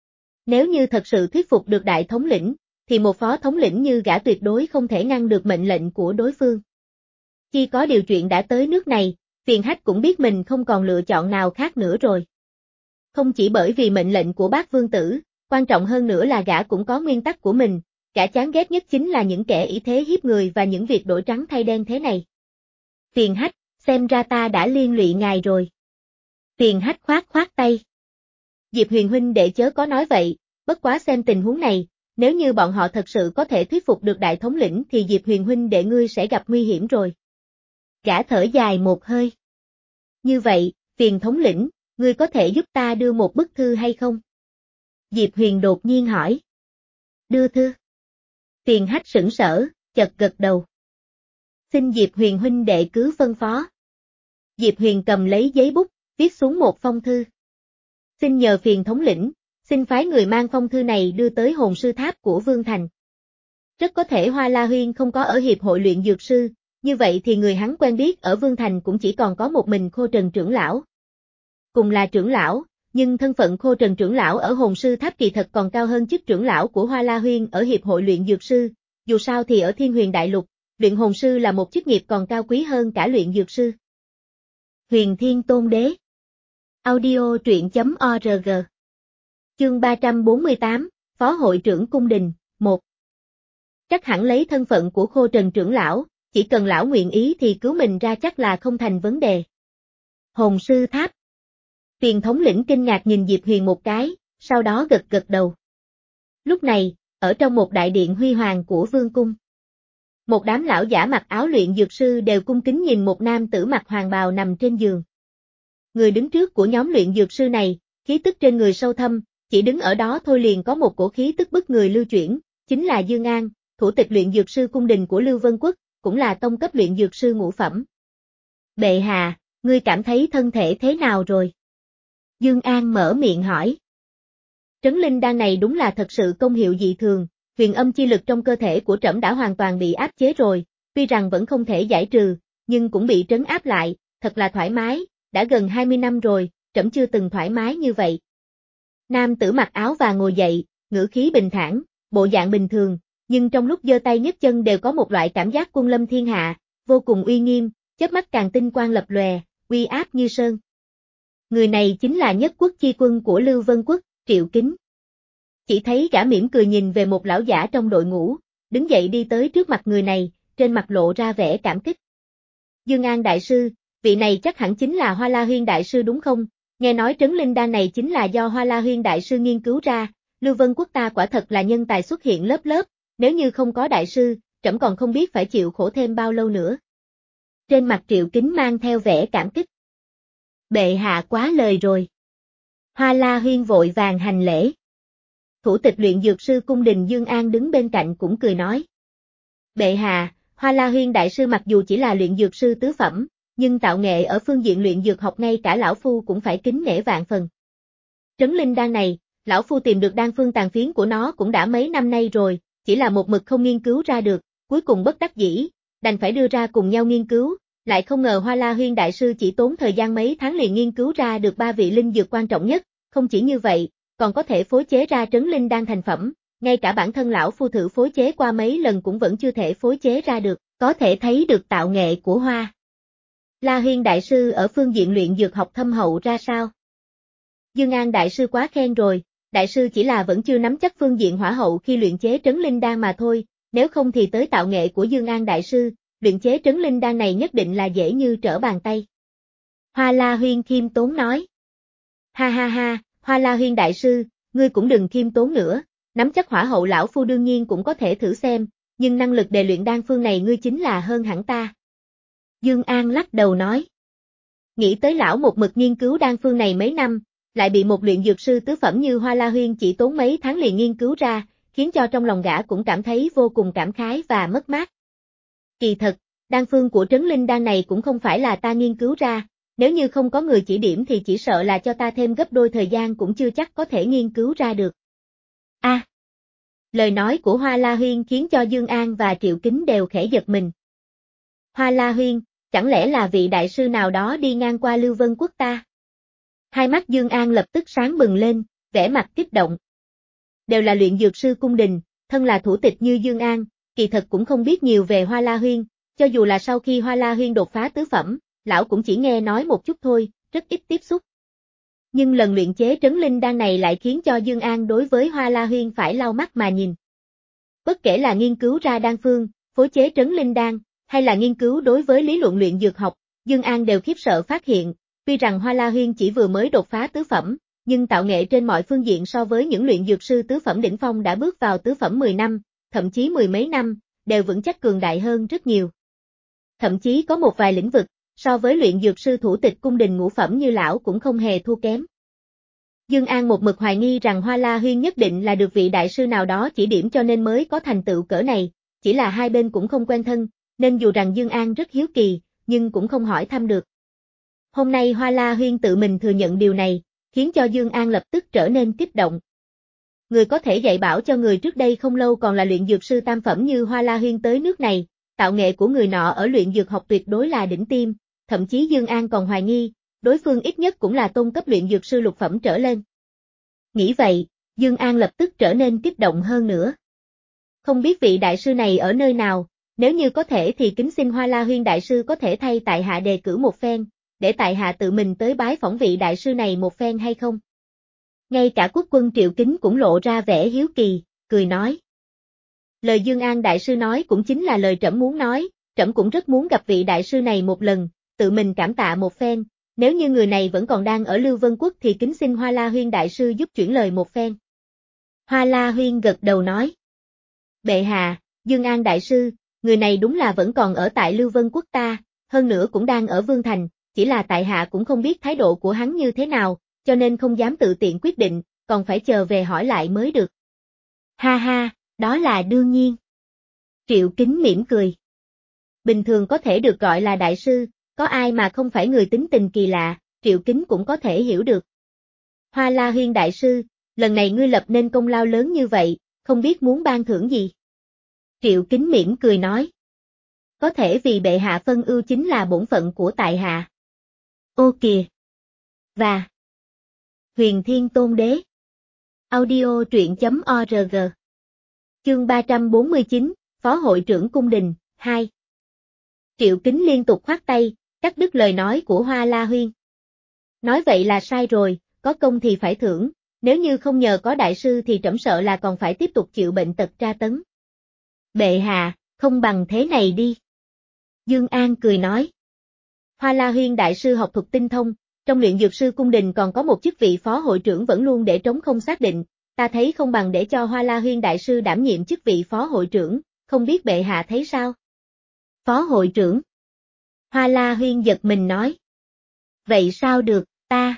Nếu như thật sự thuyết phục được đại thống lĩnh, thì một phó thống lĩnh như gã tuyệt đối không thể ngăn được mệnh lệnh của đối phương. Khi có điều chuyện đã tới nước này, phiền hách cũng biết mình không còn lựa chọn nào khác nữa rồi. Không chỉ bởi vì mệnh lệnh của bác vương tử, quan trọng hơn nữa là gã cũng có nguyên tắc của mình, gã chán ghét nhất chính là những kẻ ý thế hiếp người và những việc đổi trắng thay đen thế này. Phiền hách, xem ra ta đã liên lụy ngài rồi. Phiền hách khoát khoát tay. Diệp Huyền huynh đệ chớ có nói vậy, bất quá xem tình huống này, nếu như bọn họ thật sự có thể thuyết phục được đại thống lĩnh thì Diệp Huyền huynh đệ ngươi sẽ gặp nguy hiểm rồi. Gã thở dài một hơi. Như vậy, phiền thống lĩnh, ngươi có thể giúp ta đưa một bức thư hay không? Diệp Huyền đột nhiên hỏi. Đưa thư. Phiền hách sững sờ, chật gật đầu. Xin Diệp Huyền huynh đệ cứ phân phó. Diệp Huyền cầm lấy giấy bút, viết xuống một phong thư. Xin nhờ phiền thống lĩnh, xin phái người mang phong thư này đưa tới hồn sư tháp của Vương Thành. Rất có thể Hoa La Huyên không có ở hiệp hội luyện dược sư, như vậy thì người hắn quen biết ở Vương Thành cũng chỉ còn có một mình Khô Trần trưởng lão. Cùng là trưởng lão, nhưng thân phận Khô Trần trưởng lão ở hồn sư tháp kỳ thật còn cao hơn chức trưởng lão của Hoa La Huyên ở hiệp hội luyện dược sư, dù sao thì ở Thiên Huyền Đại Lục, luyện hồn sư là một chức nghiệp còn cao quý hơn cả luyện dược sư. Huyền Thiên Tôn Đế. Audio truyện chấm org. Chương ba trăm bốn mươi tám, Phó hội trưởng cung đình, một. Chắc hẳn lấy thân phận của Khô Trần trưởng lão, chỉ cần lão nguyện ý thì cứu mình ra chắc là không thành vấn đề. Hồn sư tháp. Phiền thống lĩnh kinh ngạc nhìn Diệp Huyền một cái, sau đó gật gật đầu. Lúc này, ở trong một đại điện huy hoàng của vương cung. Một đám lão giả mặc áo luyện dược sư đều cung kính nhìn một nam tử mặc hoàng bào nằm trên giường. Người đứng trước của nhóm luyện dược sư này, khí tức trên người sâu thâm, chỉ đứng ở đó thôi liền có một cổ khí tức bức người lưu chuyển, chính là Dương An, thủ tịch luyện dược sư cung đình của Lưu Vân Quốc, cũng là tông cấp luyện dược sư ngũ phẩm. Bệ hạ, ngươi cảm thấy thân thể thế nào rồi? Dương An mở miệng hỏi. Trấn linh đan này đúng là thật sự công hiệu dị thường, huyền âm chi lực trong cơ thể của trẫm đã hoàn toàn bị áp chế rồi, tuy rằng vẫn không thể giải trừ, nhưng cũng bị trấn áp lại, thật là thoải mái, đã gần hai mươi năm rồi, trẫm chưa từng thoải mái như vậy. Nam tử mặc áo vàng ngồi dậy, ngữ khí bình thản, bộ dạng bình thường, nhưng trong lúc giơ tay nhấc chân đều có một loại cảm giác quân lâm thiên hạ, vô cùng uy nghiêm, chớp mắt càng tinh quang lập lòe, uy áp như sơn. Người này chính là nhất quốc chi quân của Lưu Vân Quốc, Triệu Kính. Chỉ thấy gã mỉm cười nhìn về một lão giả trong đội ngũ, đứng dậy đi tới trước mặt người này, trên mặt lộ ra vẻ cảm kích. Dương An đại sư, vị này chắc hẳn chính là Hoa La Huyên đại sư đúng không? Nghe nói trấn linh đan này chính là do Hoa La Huyên đại sư nghiên cứu ra, Lưu Vân Quốc ta quả thật là nhân tài xuất hiện lớp lớp, nếu như không có đại sư, trẫm còn không biết phải chịu khổ thêm bao lâu nữa. Trên mặt Triệu Kính mang theo vẻ cảm kích. Bệ hạ quá lời rồi. Hoa La Huyên vội vàng hành lễ. Thủ tịch luyện dược sư cung đình Dương An đứng bên cạnh cũng cười nói. Bệ hạ, Hoa La Huyên đại sư mặc dù chỉ là luyện dược sư tứ phẩm, nhưng tạo nghệ ở phương diện luyện dược học ngay cả lão phu cũng phải kính nể vạn phần. Trấn linh đan này, lão phu tìm được đan phương tàn phiến của nó cũng đã mấy năm nay rồi, chỉ là một mực không nghiên cứu ra được, cuối cùng bất đắc dĩ, đành phải đưa ra cùng nhau nghiên cứu, lại không ngờ Hoa La Huyên đại sư chỉ tốn thời gian mấy tháng liền nghiên cứu ra được ba vị linh dược quan trọng nhất, không chỉ như vậy, còn có thể phối chế ra trấn linh đan thành phẩm, ngay cả bản thân lão phu thử phối chế qua mấy lần cũng vẫn chưa thể phối chế ra được, có thể thấy được tạo nghệ của Hoa La Huyên đại sư ở phương diện luyện dược học thâm hậu ra sao. Dương An đại sư quá khen rồi, đại sư chỉ là vẫn chưa nắm chắc phương diện hỏa hậu khi luyện chế trấn linh đan mà thôi, nếu không thì tới tạo nghệ của Dương An đại sư, luyện chế trấn linh đan này nhất định là dễ như trở bàn tay. Hoa La Huyên khiêm tốn nói. Ha ha ha, Hoa La Huyên đại sư, ngươi cũng đừng khiêm tốn nữa, nắm chắc hỏa hậu lão phu đương nhiên cũng có thể thử xem, nhưng năng lực đề luyện đan phương này ngươi chính là hơn hẳn ta. Dương An lắc đầu nói. Nghĩ tới lão một mực nghiên cứu đan phương này mấy năm, lại bị một luyện dược sư tứ phẩm như Hoa La Huyên chỉ tốn mấy tháng liền nghiên cứu ra, khiến cho trong lòng gã cũng cảm thấy vô cùng cảm khái và mất mát. Kỳ thật, đan phương của trấn linh đan này cũng không phải là ta nghiên cứu ra, nếu như không có người chỉ điểm thì chỉ sợ là cho ta thêm gấp đôi thời gian cũng chưa chắc có thể nghiên cứu ra được. A. À, lời nói của Hoa La Huyên khiến cho Dương An và Triệu Kính đều khẽ giật mình. Hoa La Huyên, chẳng lẽ là vị đại sư nào đó đi ngang qua Lưu Vân Quốc ta? Hai mắt Dương An lập tức sáng bừng lên, vẻ mặt kích động. Đều là luyện dược sư cung đình, thân là thủ tịch như Dương An, kỳ thật cũng không biết nhiều về Hoa La Huyên, cho dù là sau khi Hoa La Huyên đột phá tứ phẩm, lão cũng chỉ nghe nói một chút thôi, rất ít tiếp xúc. Nhưng lần luyện chế trấn linh đan này lại khiến cho Dương An đối với Hoa La Huyên phải lau mắt mà nhìn. Bất kể là nghiên cứu ra đan phương, phối chế trấn linh đan, hay là nghiên cứu đối với lý luận luyện dược học, Dương An đều khiếp sợ phát hiện, tuy rằng Hoa La Huyên chỉ vừa mới đột phá tứ phẩm, nhưng tạo nghệ trên mọi phương diện so với những luyện dược sư tứ phẩm đỉnh phong đã bước vào tứ phẩm mười năm, thậm chí mười mấy năm, đều vững chắc cường đại hơn rất nhiều. Thậm chí có một vài lĩnh vực, so với luyện dược sư thủ tịch cung đình ngũ phẩm như lão cũng không hề thua kém. Dương An một mực hoài nghi rằng Hoa La Huyên nhất định là được vị đại sư nào đó chỉ điểm cho nên mới có thành tựu cỡ này, chỉ là hai bên cũng không quen thân, nên dù rằng Dương An rất hiếu kỳ, nhưng cũng không hỏi thăm được. Hôm nay Hoa La Huyên tự mình thừa nhận điều này, khiến cho Dương An lập tức trở nên kích động. Người có thể dạy bảo cho người trước đây không lâu còn là luyện dược sư tam phẩm như Hoa La Huyên tới nước này, tạo nghệ của người nọ ở luyện dược học tuyệt đối là đỉnh tiêm, thậm chí Dương An còn hoài nghi, đối phương ít nhất cũng là tôn cấp luyện dược sư lục phẩm trở lên. Nghĩ vậy, Dương An lập tức trở nên kích động hơn nữa. Không biết vị đại sư này ở nơi nào, nếu như có thể thì kính xin Hoa La Huyên đại sư có thể thay tại hạ đề cử một phen, để tại hạ tự mình tới bái phỏng vị đại sư này một phen hay không? Ngay cả quốc quân Triệu Kính cũng lộ ra vẻ hiếu kỳ, cười nói. Lời Dương An đại sư nói cũng chính là lời trẫm muốn nói, trẫm cũng rất muốn gặp vị đại sư này một lần, tự mình cảm tạ một phen, nếu như người này vẫn còn đang ở Lưu Vân Quốc thì kính xin Hoa La Huyên đại sư giúp chuyển lời một phen. Hoa La Huyên gật đầu nói. Bệ hạ, Dương An đại sư, người này đúng là vẫn còn ở tại Lưu Vân Quốc ta, hơn nữa cũng đang ở Vương Thành, chỉ là tại hạ cũng không biết thái độ của hắn như thế nào, cho nên không dám tự tiện quyết định, còn phải chờ về hỏi lại mới được. Ha ha, đó là đương nhiên. Triệu Kính mỉm cười. Bình thường có thể được gọi là đại sư, có ai mà không phải người tính tình kỳ lạ, Triệu Kính cũng có thể hiểu được. Hoa La Huyên đại sư, lần này ngươi lập nên công lao lớn như vậy, không biết muốn ban thưởng gì? Triệu Kính mỉm cười nói. Có thể vì bệ hạ phân ưu chính là bổn phận của tại hạ. Ô kìa! Và Huyền Thiên Tôn Đế Audio truyện chấm org Chương ba trăm bốn mươi chín, Phó hội trưởng cung đình, hai. Triệu Kính liên tục khoát tay, cắt đứt lời nói của Hoa La Huyên. Nói vậy là sai rồi, có công thì phải thưởng, nếu như không nhờ có đại sư thì trẫm sợ là còn phải tiếp tục chịu bệnh tật tra tấn. Bệ hạ, không bằng thế này đi. Dương An cười nói. Hoa La Huyên đại sư học thuật tinh thông, trong luyện dược sư cung đình còn có một chức vị phó hội trưởng vẫn luôn để trống không xác định, ta thấy không bằng để cho Hoa La Huyên đại sư đảm nhiệm chức vị phó hội trưởng, không biết bệ hạ thấy sao? Phó hội trưởng. Hoa La Huyên giật mình nói. Vậy sao được, ta?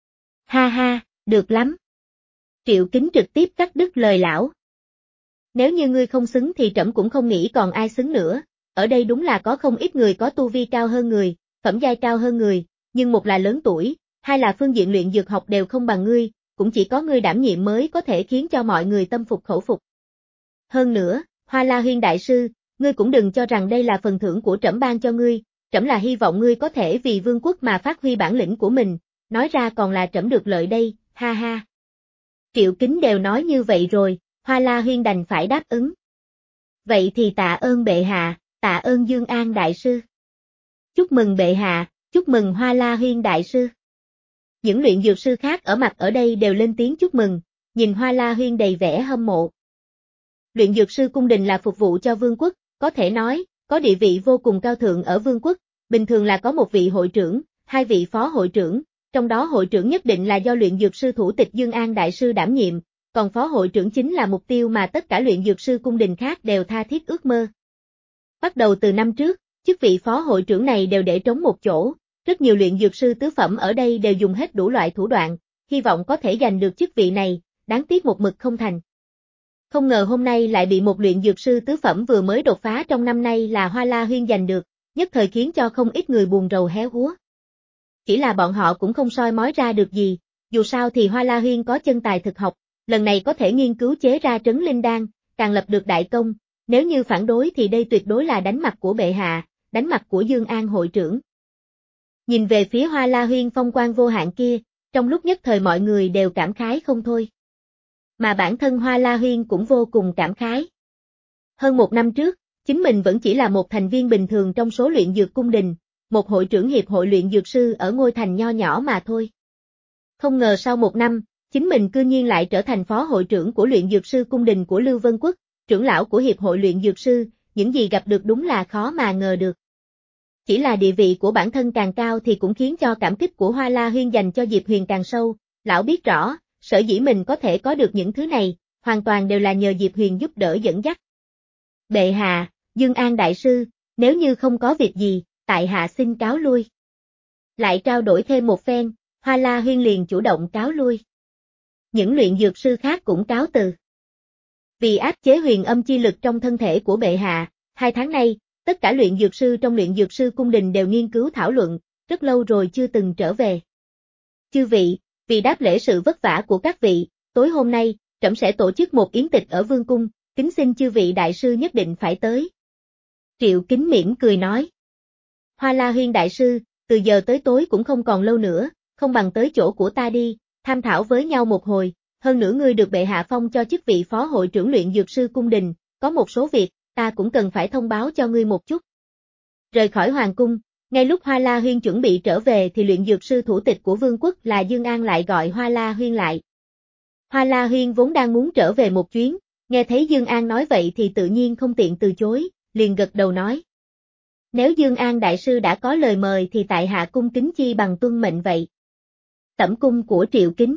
Ha ha, được lắm. Triệu Kính trực tiếp cắt đứt lời lão. Nếu như ngươi không xứng thì trẫm cũng không nghĩ còn ai xứng nữa, ở đây đúng là có không ít người có tu vi cao hơn người, phẩm giai cao hơn người, nhưng một là lớn tuổi, hai là phương diện luyện dược học đều không bằng ngươi, cũng chỉ có ngươi đảm nhiệm mới có thể khiến cho mọi người tâm phục khẩu phục. Hơn nữa, Hoa La Huyên đại sư, ngươi cũng đừng cho rằng đây là phần thưởng của trẫm ban cho ngươi, trẫm là hy vọng ngươi có thể vì vương quốc mà phát huy bản lĩnh của mình, nói ra còn là trẫm được lợi đây, ha ha. Triệu Kính đều nói như vậy rồi, Hoa La Huyên đành phải đáp ứng. Vậy thì tạ ơn bệ hạ, tạ ơn Dương An đại sư. Chúc mừng bệ hạ, chúc mừng Hoa La Huyên đại sư. Những luyện dược sư khác ở mặt ở đây đều lên tiếng chúc mừng, nhìn Hoa La Huyên đầy vẻ hâm mộ. Luyện dược sư cung đình là phục vụ cho vương quốc, có thể nói, có địa vị vô cùng cao thượng ở vương quốc, bình thường là có một vị hội trưởng, hai vị phó hội trưởng, trong đó hội trưởng nhất định là do luyện dược sư thủ tịch Dương An đại sư đảm nhiệm, còn phó hội trưởng chính là mục tiêu mà tất cả luyện dược sư cung đình khác đều tha thiết ước mơ. Bắt đầu từ năm trước, chức vị phó hội trưởng này đều để trống một chỗ, rất nhiều luyện dược sư tứ phẩm ở đây đều dùng hết đủ loại thủ đoạn, hy vọng có thể giành được chức vị này, đáng tiếc một mực không thành. Không ngờ hôm nay lại bị một luyện dược sư tứ phẩm vừa mới đột phá trong năm nay là Hoa La Huyên giành được, nhất thời khiến cho không ít người buồn rầu héo úa. Chỉ là bọn họ cũng không soi mói ra được gì, dù sao thì Hoa La Huyên có chân tài thực học, lần này có thể nghiên cứu chế ra trấn linh đan, càng lập được đại công, nếu như phản đối thì đây tuyệt đối là đánh mặt của bệ hạ, đánh mặt của Dương An hội trưởng. Nhìn về phía Hoa La Huyên phong quang vô hạn kia, trong lúc nhất thời mọi người đều cảm khái không thôi. Mà bản thân Hoa La Huyên cũng vô cùng cảm khái. Hơn một năm trước, chính mình vẫn chỉ là một thành viên bình thường trong số luyện dược cung đình, một hội trưởng hiệp hội luyện dược sư ở ngôi thành nho nhỏ mà thôi. Không ngờ sau một năm, chính mình cư nhiên lại trở thành phó hội trưởng của luyện dược sư cung đình của Lưu Vân Quốc, trưởng lão của hiệp hội luyện dược sư, những gì gặp được đúng là khó mà ngờ được. Chỉ là địa vị của bản thân càng cao thì cũng khiến cho cảm kích của Hoa La Huyên dành cho Diệp Huyền càng sâu, lão biết rõ, sở dĩ mình có thể có được những thứ này, hoàn toàn đều là nhờ Diệp Huyền giúp đỡ dẫn dắt. Bệ hạ, Dương An đại sư, nếu như không có việc gì, tại hạ xin cáo lui. Lại trao đổi thêm một phen, Hoa La Huyên liền chủ động cáo lui. Những luyện dược sư khác cũng cáo từ. Vì áp chế huyền âm chi lực trong thân thể của bệ hạ, hai tháng nay, tất cả luyện dược sư trong luyện dược sư cung đình đều nghiên cứu thảo luận, rất lâu rồi chưa từng trở về. Chư vị, vì đáp lễ sự vất vả của các vị, tối hôm nay, trẫm sẽ tổ chức một yến tịch ở vương cung, kính xin chư vị đại sư nhất định phải tới. Triệu Kính mỉm cười nói. Hoa La Huyên đại sư, từ giờ tới tối cũng không còn lâu nữa, không bằng tới chỗ của ta đi, tham thảo với nhau một hồi, hơn nữa ngươi được bệ hạ phong cho chức vị phó hội trưởng luyện dược sư cung đình, có một số việc, ta cũng cần phải thông báo cho ngươi một chút. Rời khỏi hoàng cung, ngay lúc Hoa La Huyên chuẩn bị trở về thì luyện dược sư thủ tịch của vương quốc là Dương An lại gọi Hoa La Huyên lại. Hoa La Huyên vốn đang muốn trở về một chuyến, nghe thấy Dương An nói vậy thì tự nhiên không tiện từ chối, liền gật đầu nói. Nếu Dương An đại sư đã có lời mời thì tại hạ cung kính chi bằng tuân mệnh vậy. Tẩm cung của Triệu Kính.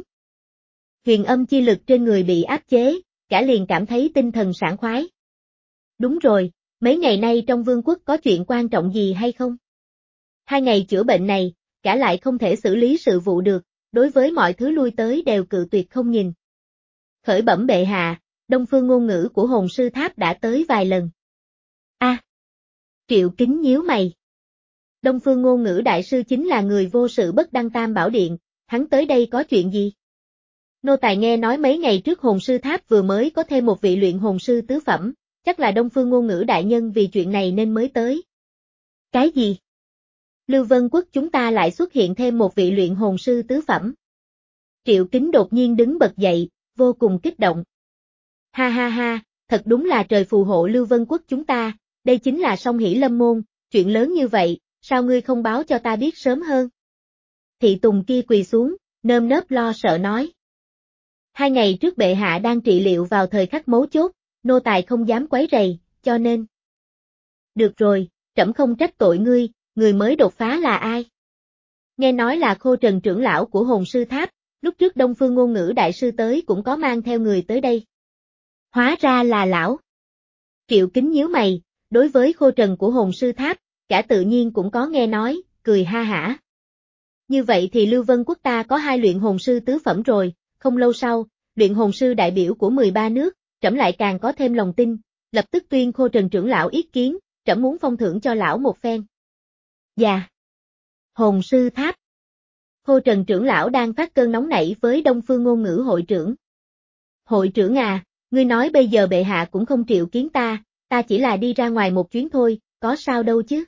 Huyền âm chi lực trên người bị áp chế, cả liền cảm thấy tinh thần sảng khoái. Đúng rồi, mấy ngày nay trong vương quốc có chuyện quan trọng gì hay không? Hai ngày chữa bệnh này, cả lại không thể xử lý sự vụ được, đối với mọi thứ lui tới đều cự tuyệt không nhìn. Khởi bẩm bệ hạ, Đông Phương ngôn ngữ của hồn sư tháp đã tới vài lần. A. À, Triệu Kính nhíu mày. Đông Phương ngôn ngữ đại sư chính là người vô sự bất đăng tam bảo điện, hắn tới đây có chuyện gì? Nô tài nghe nói mấy ngày trước hồn sư tháp vừa mới có thêm một vị luyện hồn sư tứ phẩm, chắc là Đông Phương ngôn ngữ đại nhân vì chuyện này nên mới tới. Cái gì? Lưu Vân Quốc chúng ta lại xuất hiện thêm một vị luyện hồn sư tứ phẩm. Triệu Kính đột nhiên đứng bật dậy, vô cùng kích động. Ha ha ha, thật đúng là trời phù hộ Lưu Vân Quốc chúng ta, đây chính là song hỷ lâm môn, chuyện lớn như vậy, sao ngươi không báo cho ta biết sớm hơn? Thị Tùng kia quỳ xuống, nơm nớp lo sợ nói. Hai ngày trước bệ hạ đang trị liệu vào thời khắc mấu chốt, nô tài không dám quấy rầy, cho nên. Được rồi, trẫm không trách tội ngươi, người mới đột phá là ai? Nghe nói là Khô Trần trưởng lão của hồn sư tháp, lúc trước Đông Phương ngôn ngữ đại sư tới cũng có mang theo người tới đây. Hóa ra là lão. Triệu Kính nhíu mày, đối với Khô Trần của hồn sư tháp, cả tự nhiên cũng có nghe nói, cười ha hả. Như vậy thì Lưu Vân quốc ta có hai luyện hồn sư tứ phẩm rồi, không lâu sau, luyện hồn sư đại biểu của mười ba nước, trẫm lại càng có thêm lòng tin, lập tức tuyên Khô Trần trưởng lão ý kiến, trẫm muốn phong thưởng cho lão một phen. Dạ. Hồn sư tháp. Khô Trần trưởng lão đang phát cơn nóng nảy với Đông Phương Ngôn Ngữ hội trưởng. Hội trưởng à, ngươi nói bây giờ bệ hạ cũng không triệu kiến ta, ta chỉ là đi ra ngoài một chuyến thôi, có sao đâu chứ.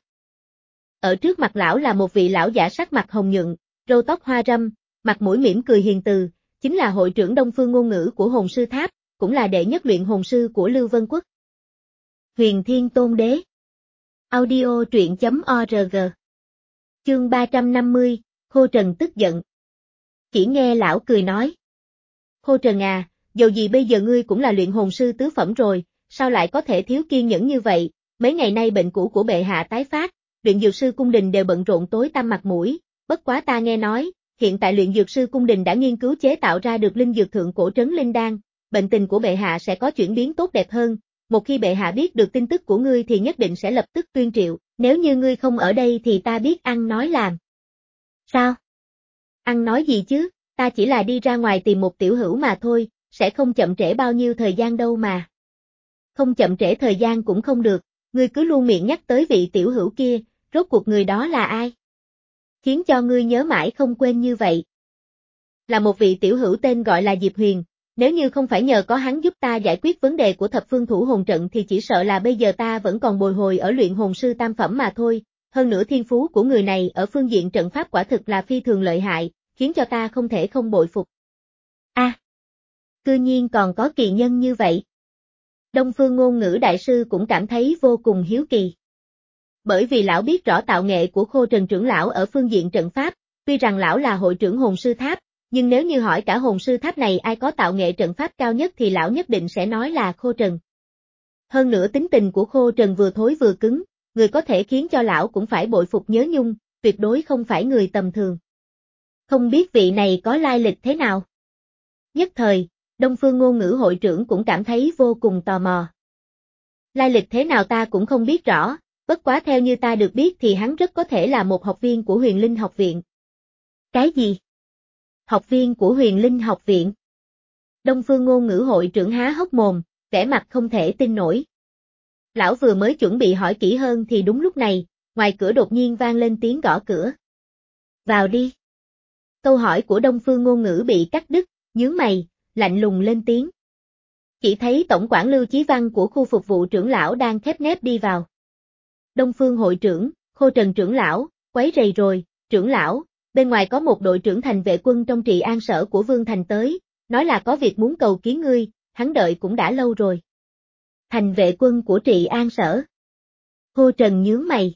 Ở trước mặt lão là một vị lão giả sắc mặt hồng nhuận, râu tóc hoa râm, mặt mũi mỉm cười hiền từ, chính là hội trưởng Đông Phương Ngôn Ngữ của hồn sư tháp, cũng là đệ nhất luyện hồn sư của Lưu Vân quốc. Huyền Thiên Tôn Đế. Audio truyện chấm org. Chương ba trăm năm mươi, Khô Trần tức giận. Chỉ nghe lão cười nói. Khô Trần à, dầu gì bây giờ ngươi cũng là luyện hồn sư tứ phẩm rồi, sao lại có thể thiếu kiên nhẫn như vậy, mấy ngày nay bệnh cũ của bệ hạ tái phát, luyện dược sư cung đình đều bận rộn tối tăm mặt mũi, bất quá ta nghe nói, hiện tại luyện dược sư cung đình đã nghiên cứu chế tạo ra được linh dược thượng cổ trấn linh đan, bệnh tình của bệ hạ sẽ có chuyển biến tốt đẹp hơn, một khi bệ hạ biết được tin tức của ngươi thì nhất định sẽ lập tức tuyên triệu, nếu như ngươi không ở đây thì ta biết ăn nói làm. Sao? Ăn nói gì chứ, ta chỉ là đi ra ngoài tìm một tiểu hữu mà thôi, sẽ không chậm trễ bao nhiêu thời gian đâu mà. Không chậm trễ thời gian cũng không được, ngươi cứ luôn miệng nhắc tới vị tiểu hữu kia, rốt cuộc người đó là ai? Khiến cho ngươi nhớ mãi không quên như vậy. Là một vị tiểu hữu tên gọi là Diệp Huyền, nếu như không phải nhờ có hắn giúp ta giải quyết vấn đề của thập phương thủ hồn trận thì chỉ sợ là bây giờ ta vẫn còn bồi hồi ở luyện hồn sư tam phẩm mà thôi, hơn nữa thiên phú của người này ở phương diện trận pháp quả thực là phi thường lợi hại, khiến cho ta không thể không bội phục. A, à, cư nhiên còn có kỳ nhân như vậy. Đông Phương Ngôn Ngữ đại sư cũng cảm thấy vô cùng hiếu kỳ. Bởi vì lão biết rõ tạo nghệ của Khô Trần trưởng lão ở phương diện trận pháp, tuy rằng lão là hội trưởng hồn sư tháp, nhưng nếu như hỏi cả hồn sư tháp này ai có tạo nghệ trận pháp cao nhất thì lão nhất định sẽ nói là Khô Trần. Hơn nữa tính tình của Khô Trần vừa thối vừa cứng, người có thể khiến cho lão cũng phải bội phục nhớ nhung, tuyệt đối không phải người tầm thường. Không biết vị này có lai lịch thế nào? Nhất thời, Đông Phương Ngôn Ngữ hội trưởng cũng cảm thấy vô cùng tò mò. Lai lịch thế nào ta cũng không biết rõ, bất quá theo như ta được biết thì hắn rất có thể là một học viên của Huyền Linh học viện. Cái gì? Học viên của Huyền Linh học viện? Đông Phương Ngôn Ngữ hội trưởng há hốc mồm, vẻ mặt không thể tin nổi. Lão vừa mới chuẩn bị hỏi kỹ hơn thì đúng lúc này, ngoài cửa đột nhiên vang lên tiếng gõ cửa. Vào đi. Câu hỏi của Đông Phương Ngôn Ngữ bị cắt đứt, nhướng mày, lạnh lùng lên tiếng. Chỉ thấy tổng quản Lưu Chí Văn của khu phục vụ trưởng lão đang khép nép đi vào. Đông Phương hội trưởng, Khô Trần trưởng lão, quấy rầy rồi, trưởng lão, bên ngoài có một đội trưởng thành vệ quân trong Trị An sở của Vương Thành tới, nói là có việc muốn cầu kiến ngươi, hắn đợi cũng đã lâu rồi. Thành vệ quân của Trị An sở. Khô Trần nhướng mày.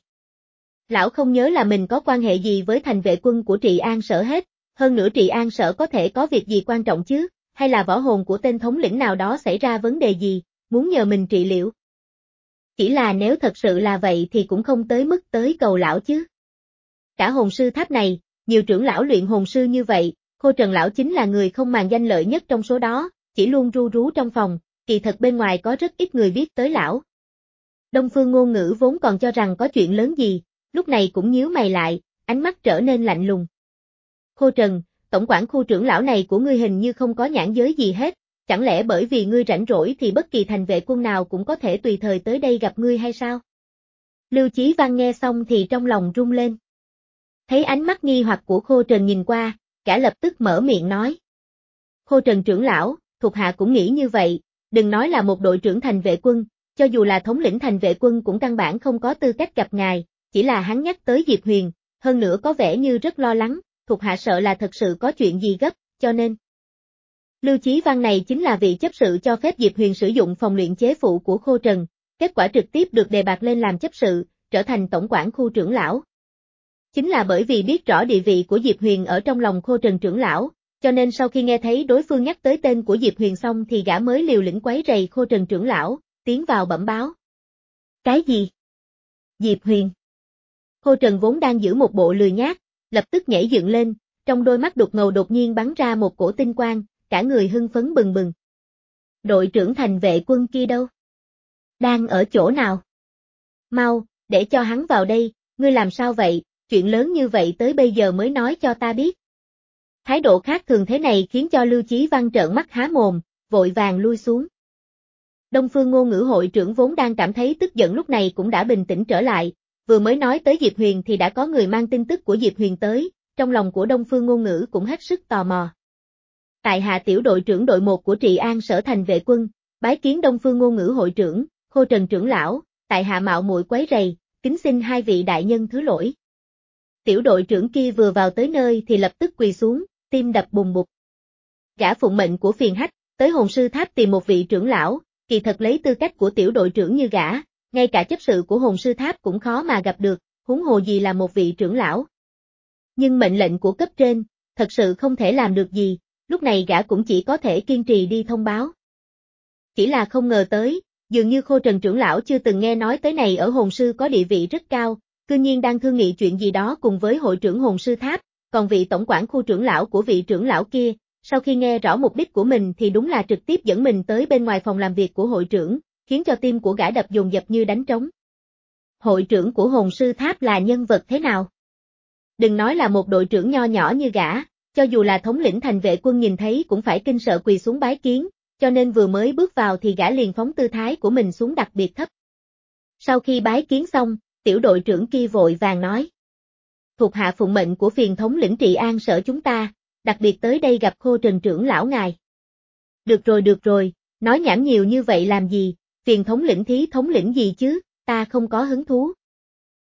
Lão không nhớ là mình có quan hệ gì với thành vệ quân của Trị An sở hết, hơn nữa Trị An sở có thể có việc gì quan trọng chứ, hay là võ hồn của tên thống lĩnh nào đó xảy ra vấn đề gì, muốn nhờ mình trị liệu. Chỉ là nếu thật sự là vậy thì cũng không tới mức tới cầu lão chứ. Cả hồn sư tháp này, nhiều trưởng lão luyện hồn sư như vậy, Khô Trần lão chính là người không màng danh lợi nhất trong số đó, chỉ luôn ru rú trong phòng, kỳ thật bên ngoài có rất ít người biết tới lão. Đông Phương Ngôn Ngữ vốn còn cho rằng có chuyện lớn gì, lúc này cũng nhíu mày lại, ánh mắt trở nên lạnh lùng. Khô Trần, tổng quản khu trưởng lão này của ngươi hình như không có nhãn giới gì hết, chẳng lẽ bởi vì ngươi rảnh rỗi thì bất kỳ thành vệ quân nào cũng có thể tùy thời tới đây gặp ngươi hay sao? Lưu Chí Văn nghe xong thì trong lòng rung lên. Thấy ánh mắt nghi hoặc của Khô Trần nhìn qua, cả lập tức mở miệng nói. Khô Trần trưởng lão, thuộc hạ cũng nghĩ như vậy, đừng nói là một đội trưởng thành vệ quân, cho dù là thống lĩnh thành vệ quân cũng căn bản không có tư cách gặp ngài, chỉ là hắn nhắc tới Diệp Huyền, hơn nữa có vẻ như rất lo lắng, thuộc hạ sợ là thật sự có chuyện gì gấp, cho nên. Lưu Chí Văn này chính là vị chấp sự cho phép Diệp Huyền sử dụng phòng luyện chế phụ của Khô Trần, kết quả trực tiếp được đề bạt lên làm chấp sự, trở thành tổng quản khu trưởng lão. Chính là bởi vì biết rõ địa vị của Diệp Huyền ở trong lòng Khô Trần trưởng lão, cho nên sau khi nghe thấy đối phương nhắc tới tên của Diệp Huyền xong thì gã mới liều lĩnh quấy rầy Khô Trần trưởng lão, tiến vào bẩm báo. Cái gì? Diệp Huyền. Khô Trần vốn đang giữ một bộ lười nhác, lập tức nhảy dựng lên, trong đôi mắt đục ngầu đột nhiên bắn ra một cổ tinh quang, cả người hưng phấn bừng bừng. Đội trưởng thành vệ quân kia đâu? Đang ở chỗ nào? Mau, để cho hắn vào đây, ngươi làm sao vậy, chuyện lớn như vậy tới bây giờ mới nói cho ta biết. Thái độ khác thường thế này khiến cho Lưu Chí Văn trợn mắt há mồm, vội vàng lui xuống. Đông Phương Ngôn Ngữ hội trưởng vốn đang cảm thấy tức giận lúc này cũng đã bình tĩnh trở lại, vừa mới nói tới Diệp Huyền thì đã có người mang tin tức của Diệp Huyền tới, trong lòng của Đông Phương Ngôn Ngữ cũng hết sức tò mò. Tại hạ tiểu đội trưởng đội một của Trị An Sở Thành Vệ Quân, bái kiến Đông Phương Ngôn Ngữ hội trưởng, Khô Trần trưởng lão, tại hạ mạo muội quấy rầy, kính xin hai vị đại nhân thứ lỗi. Tiểu đội trưởng kia vừa vào tới nơi thì lập tức quỳ xuống, tim đập bùng bục. Gã phụng mệnh của phiền hách, tới hồn sư tháp tìm một vị trưởng lão, kỳ thật lấy tư cách của tiểu đội trưởng như gã, ngay cả chấp sự của hồn sư tháp cũng khó mà gặp được, huống hồ gì là một vị trưởng lão. Nhưng mệnh lệnh của cấp trên, thật sự không thể làm được gì, lúc này gã cũng chỉ có thể kiên trì đi thông báo. Chỉ là không ngờ tới, dường như Khô Trần trưởng lão chưa từng nghe nói tới này ở hồn sư có địa vị rất cao, cư nhiên đang thương nghị chuyện gì đó cùng với hội trưởng hồn sư tháp, còn vị tổng quản khu trưởng lão của vị trưởng lão kia, sau khi nghe rõ mục đích của mình thì đúng là trực tiếp dẫn mình tới bên ngoài phòng làm việc của hội trưởng, khiến cho tim của gã đập dồn dập như đánh trống. Hội trưởng của hồn sư tháp là nhân vật thế nào? Đừng nói là một đội trưởng nho nhỏ như gã, cho dù là thống lĩnh thành vệ quân nhìn thấy cũng phải kinh sợ quỳ xuống bái kiến, cho nên vừa mới bước vào thì gã liền phóng tư thái của mình xuống đặc biệt thấp. Sau khi bái kiến xong, tiểu đội trưởng kia vội vàng nói. Thuộc hạ phụng mệnh của phiền thống lĩnh Trị An Sở chúng ta, đặc biệt tới đây gặp Khô Trần trưởng lão ngài. Được rồi được rồi, nói nhảm nhiều như vậy làm gì, phiền thống lĩnh thí thống lĩnh gì chứ, ta không có hứng thú.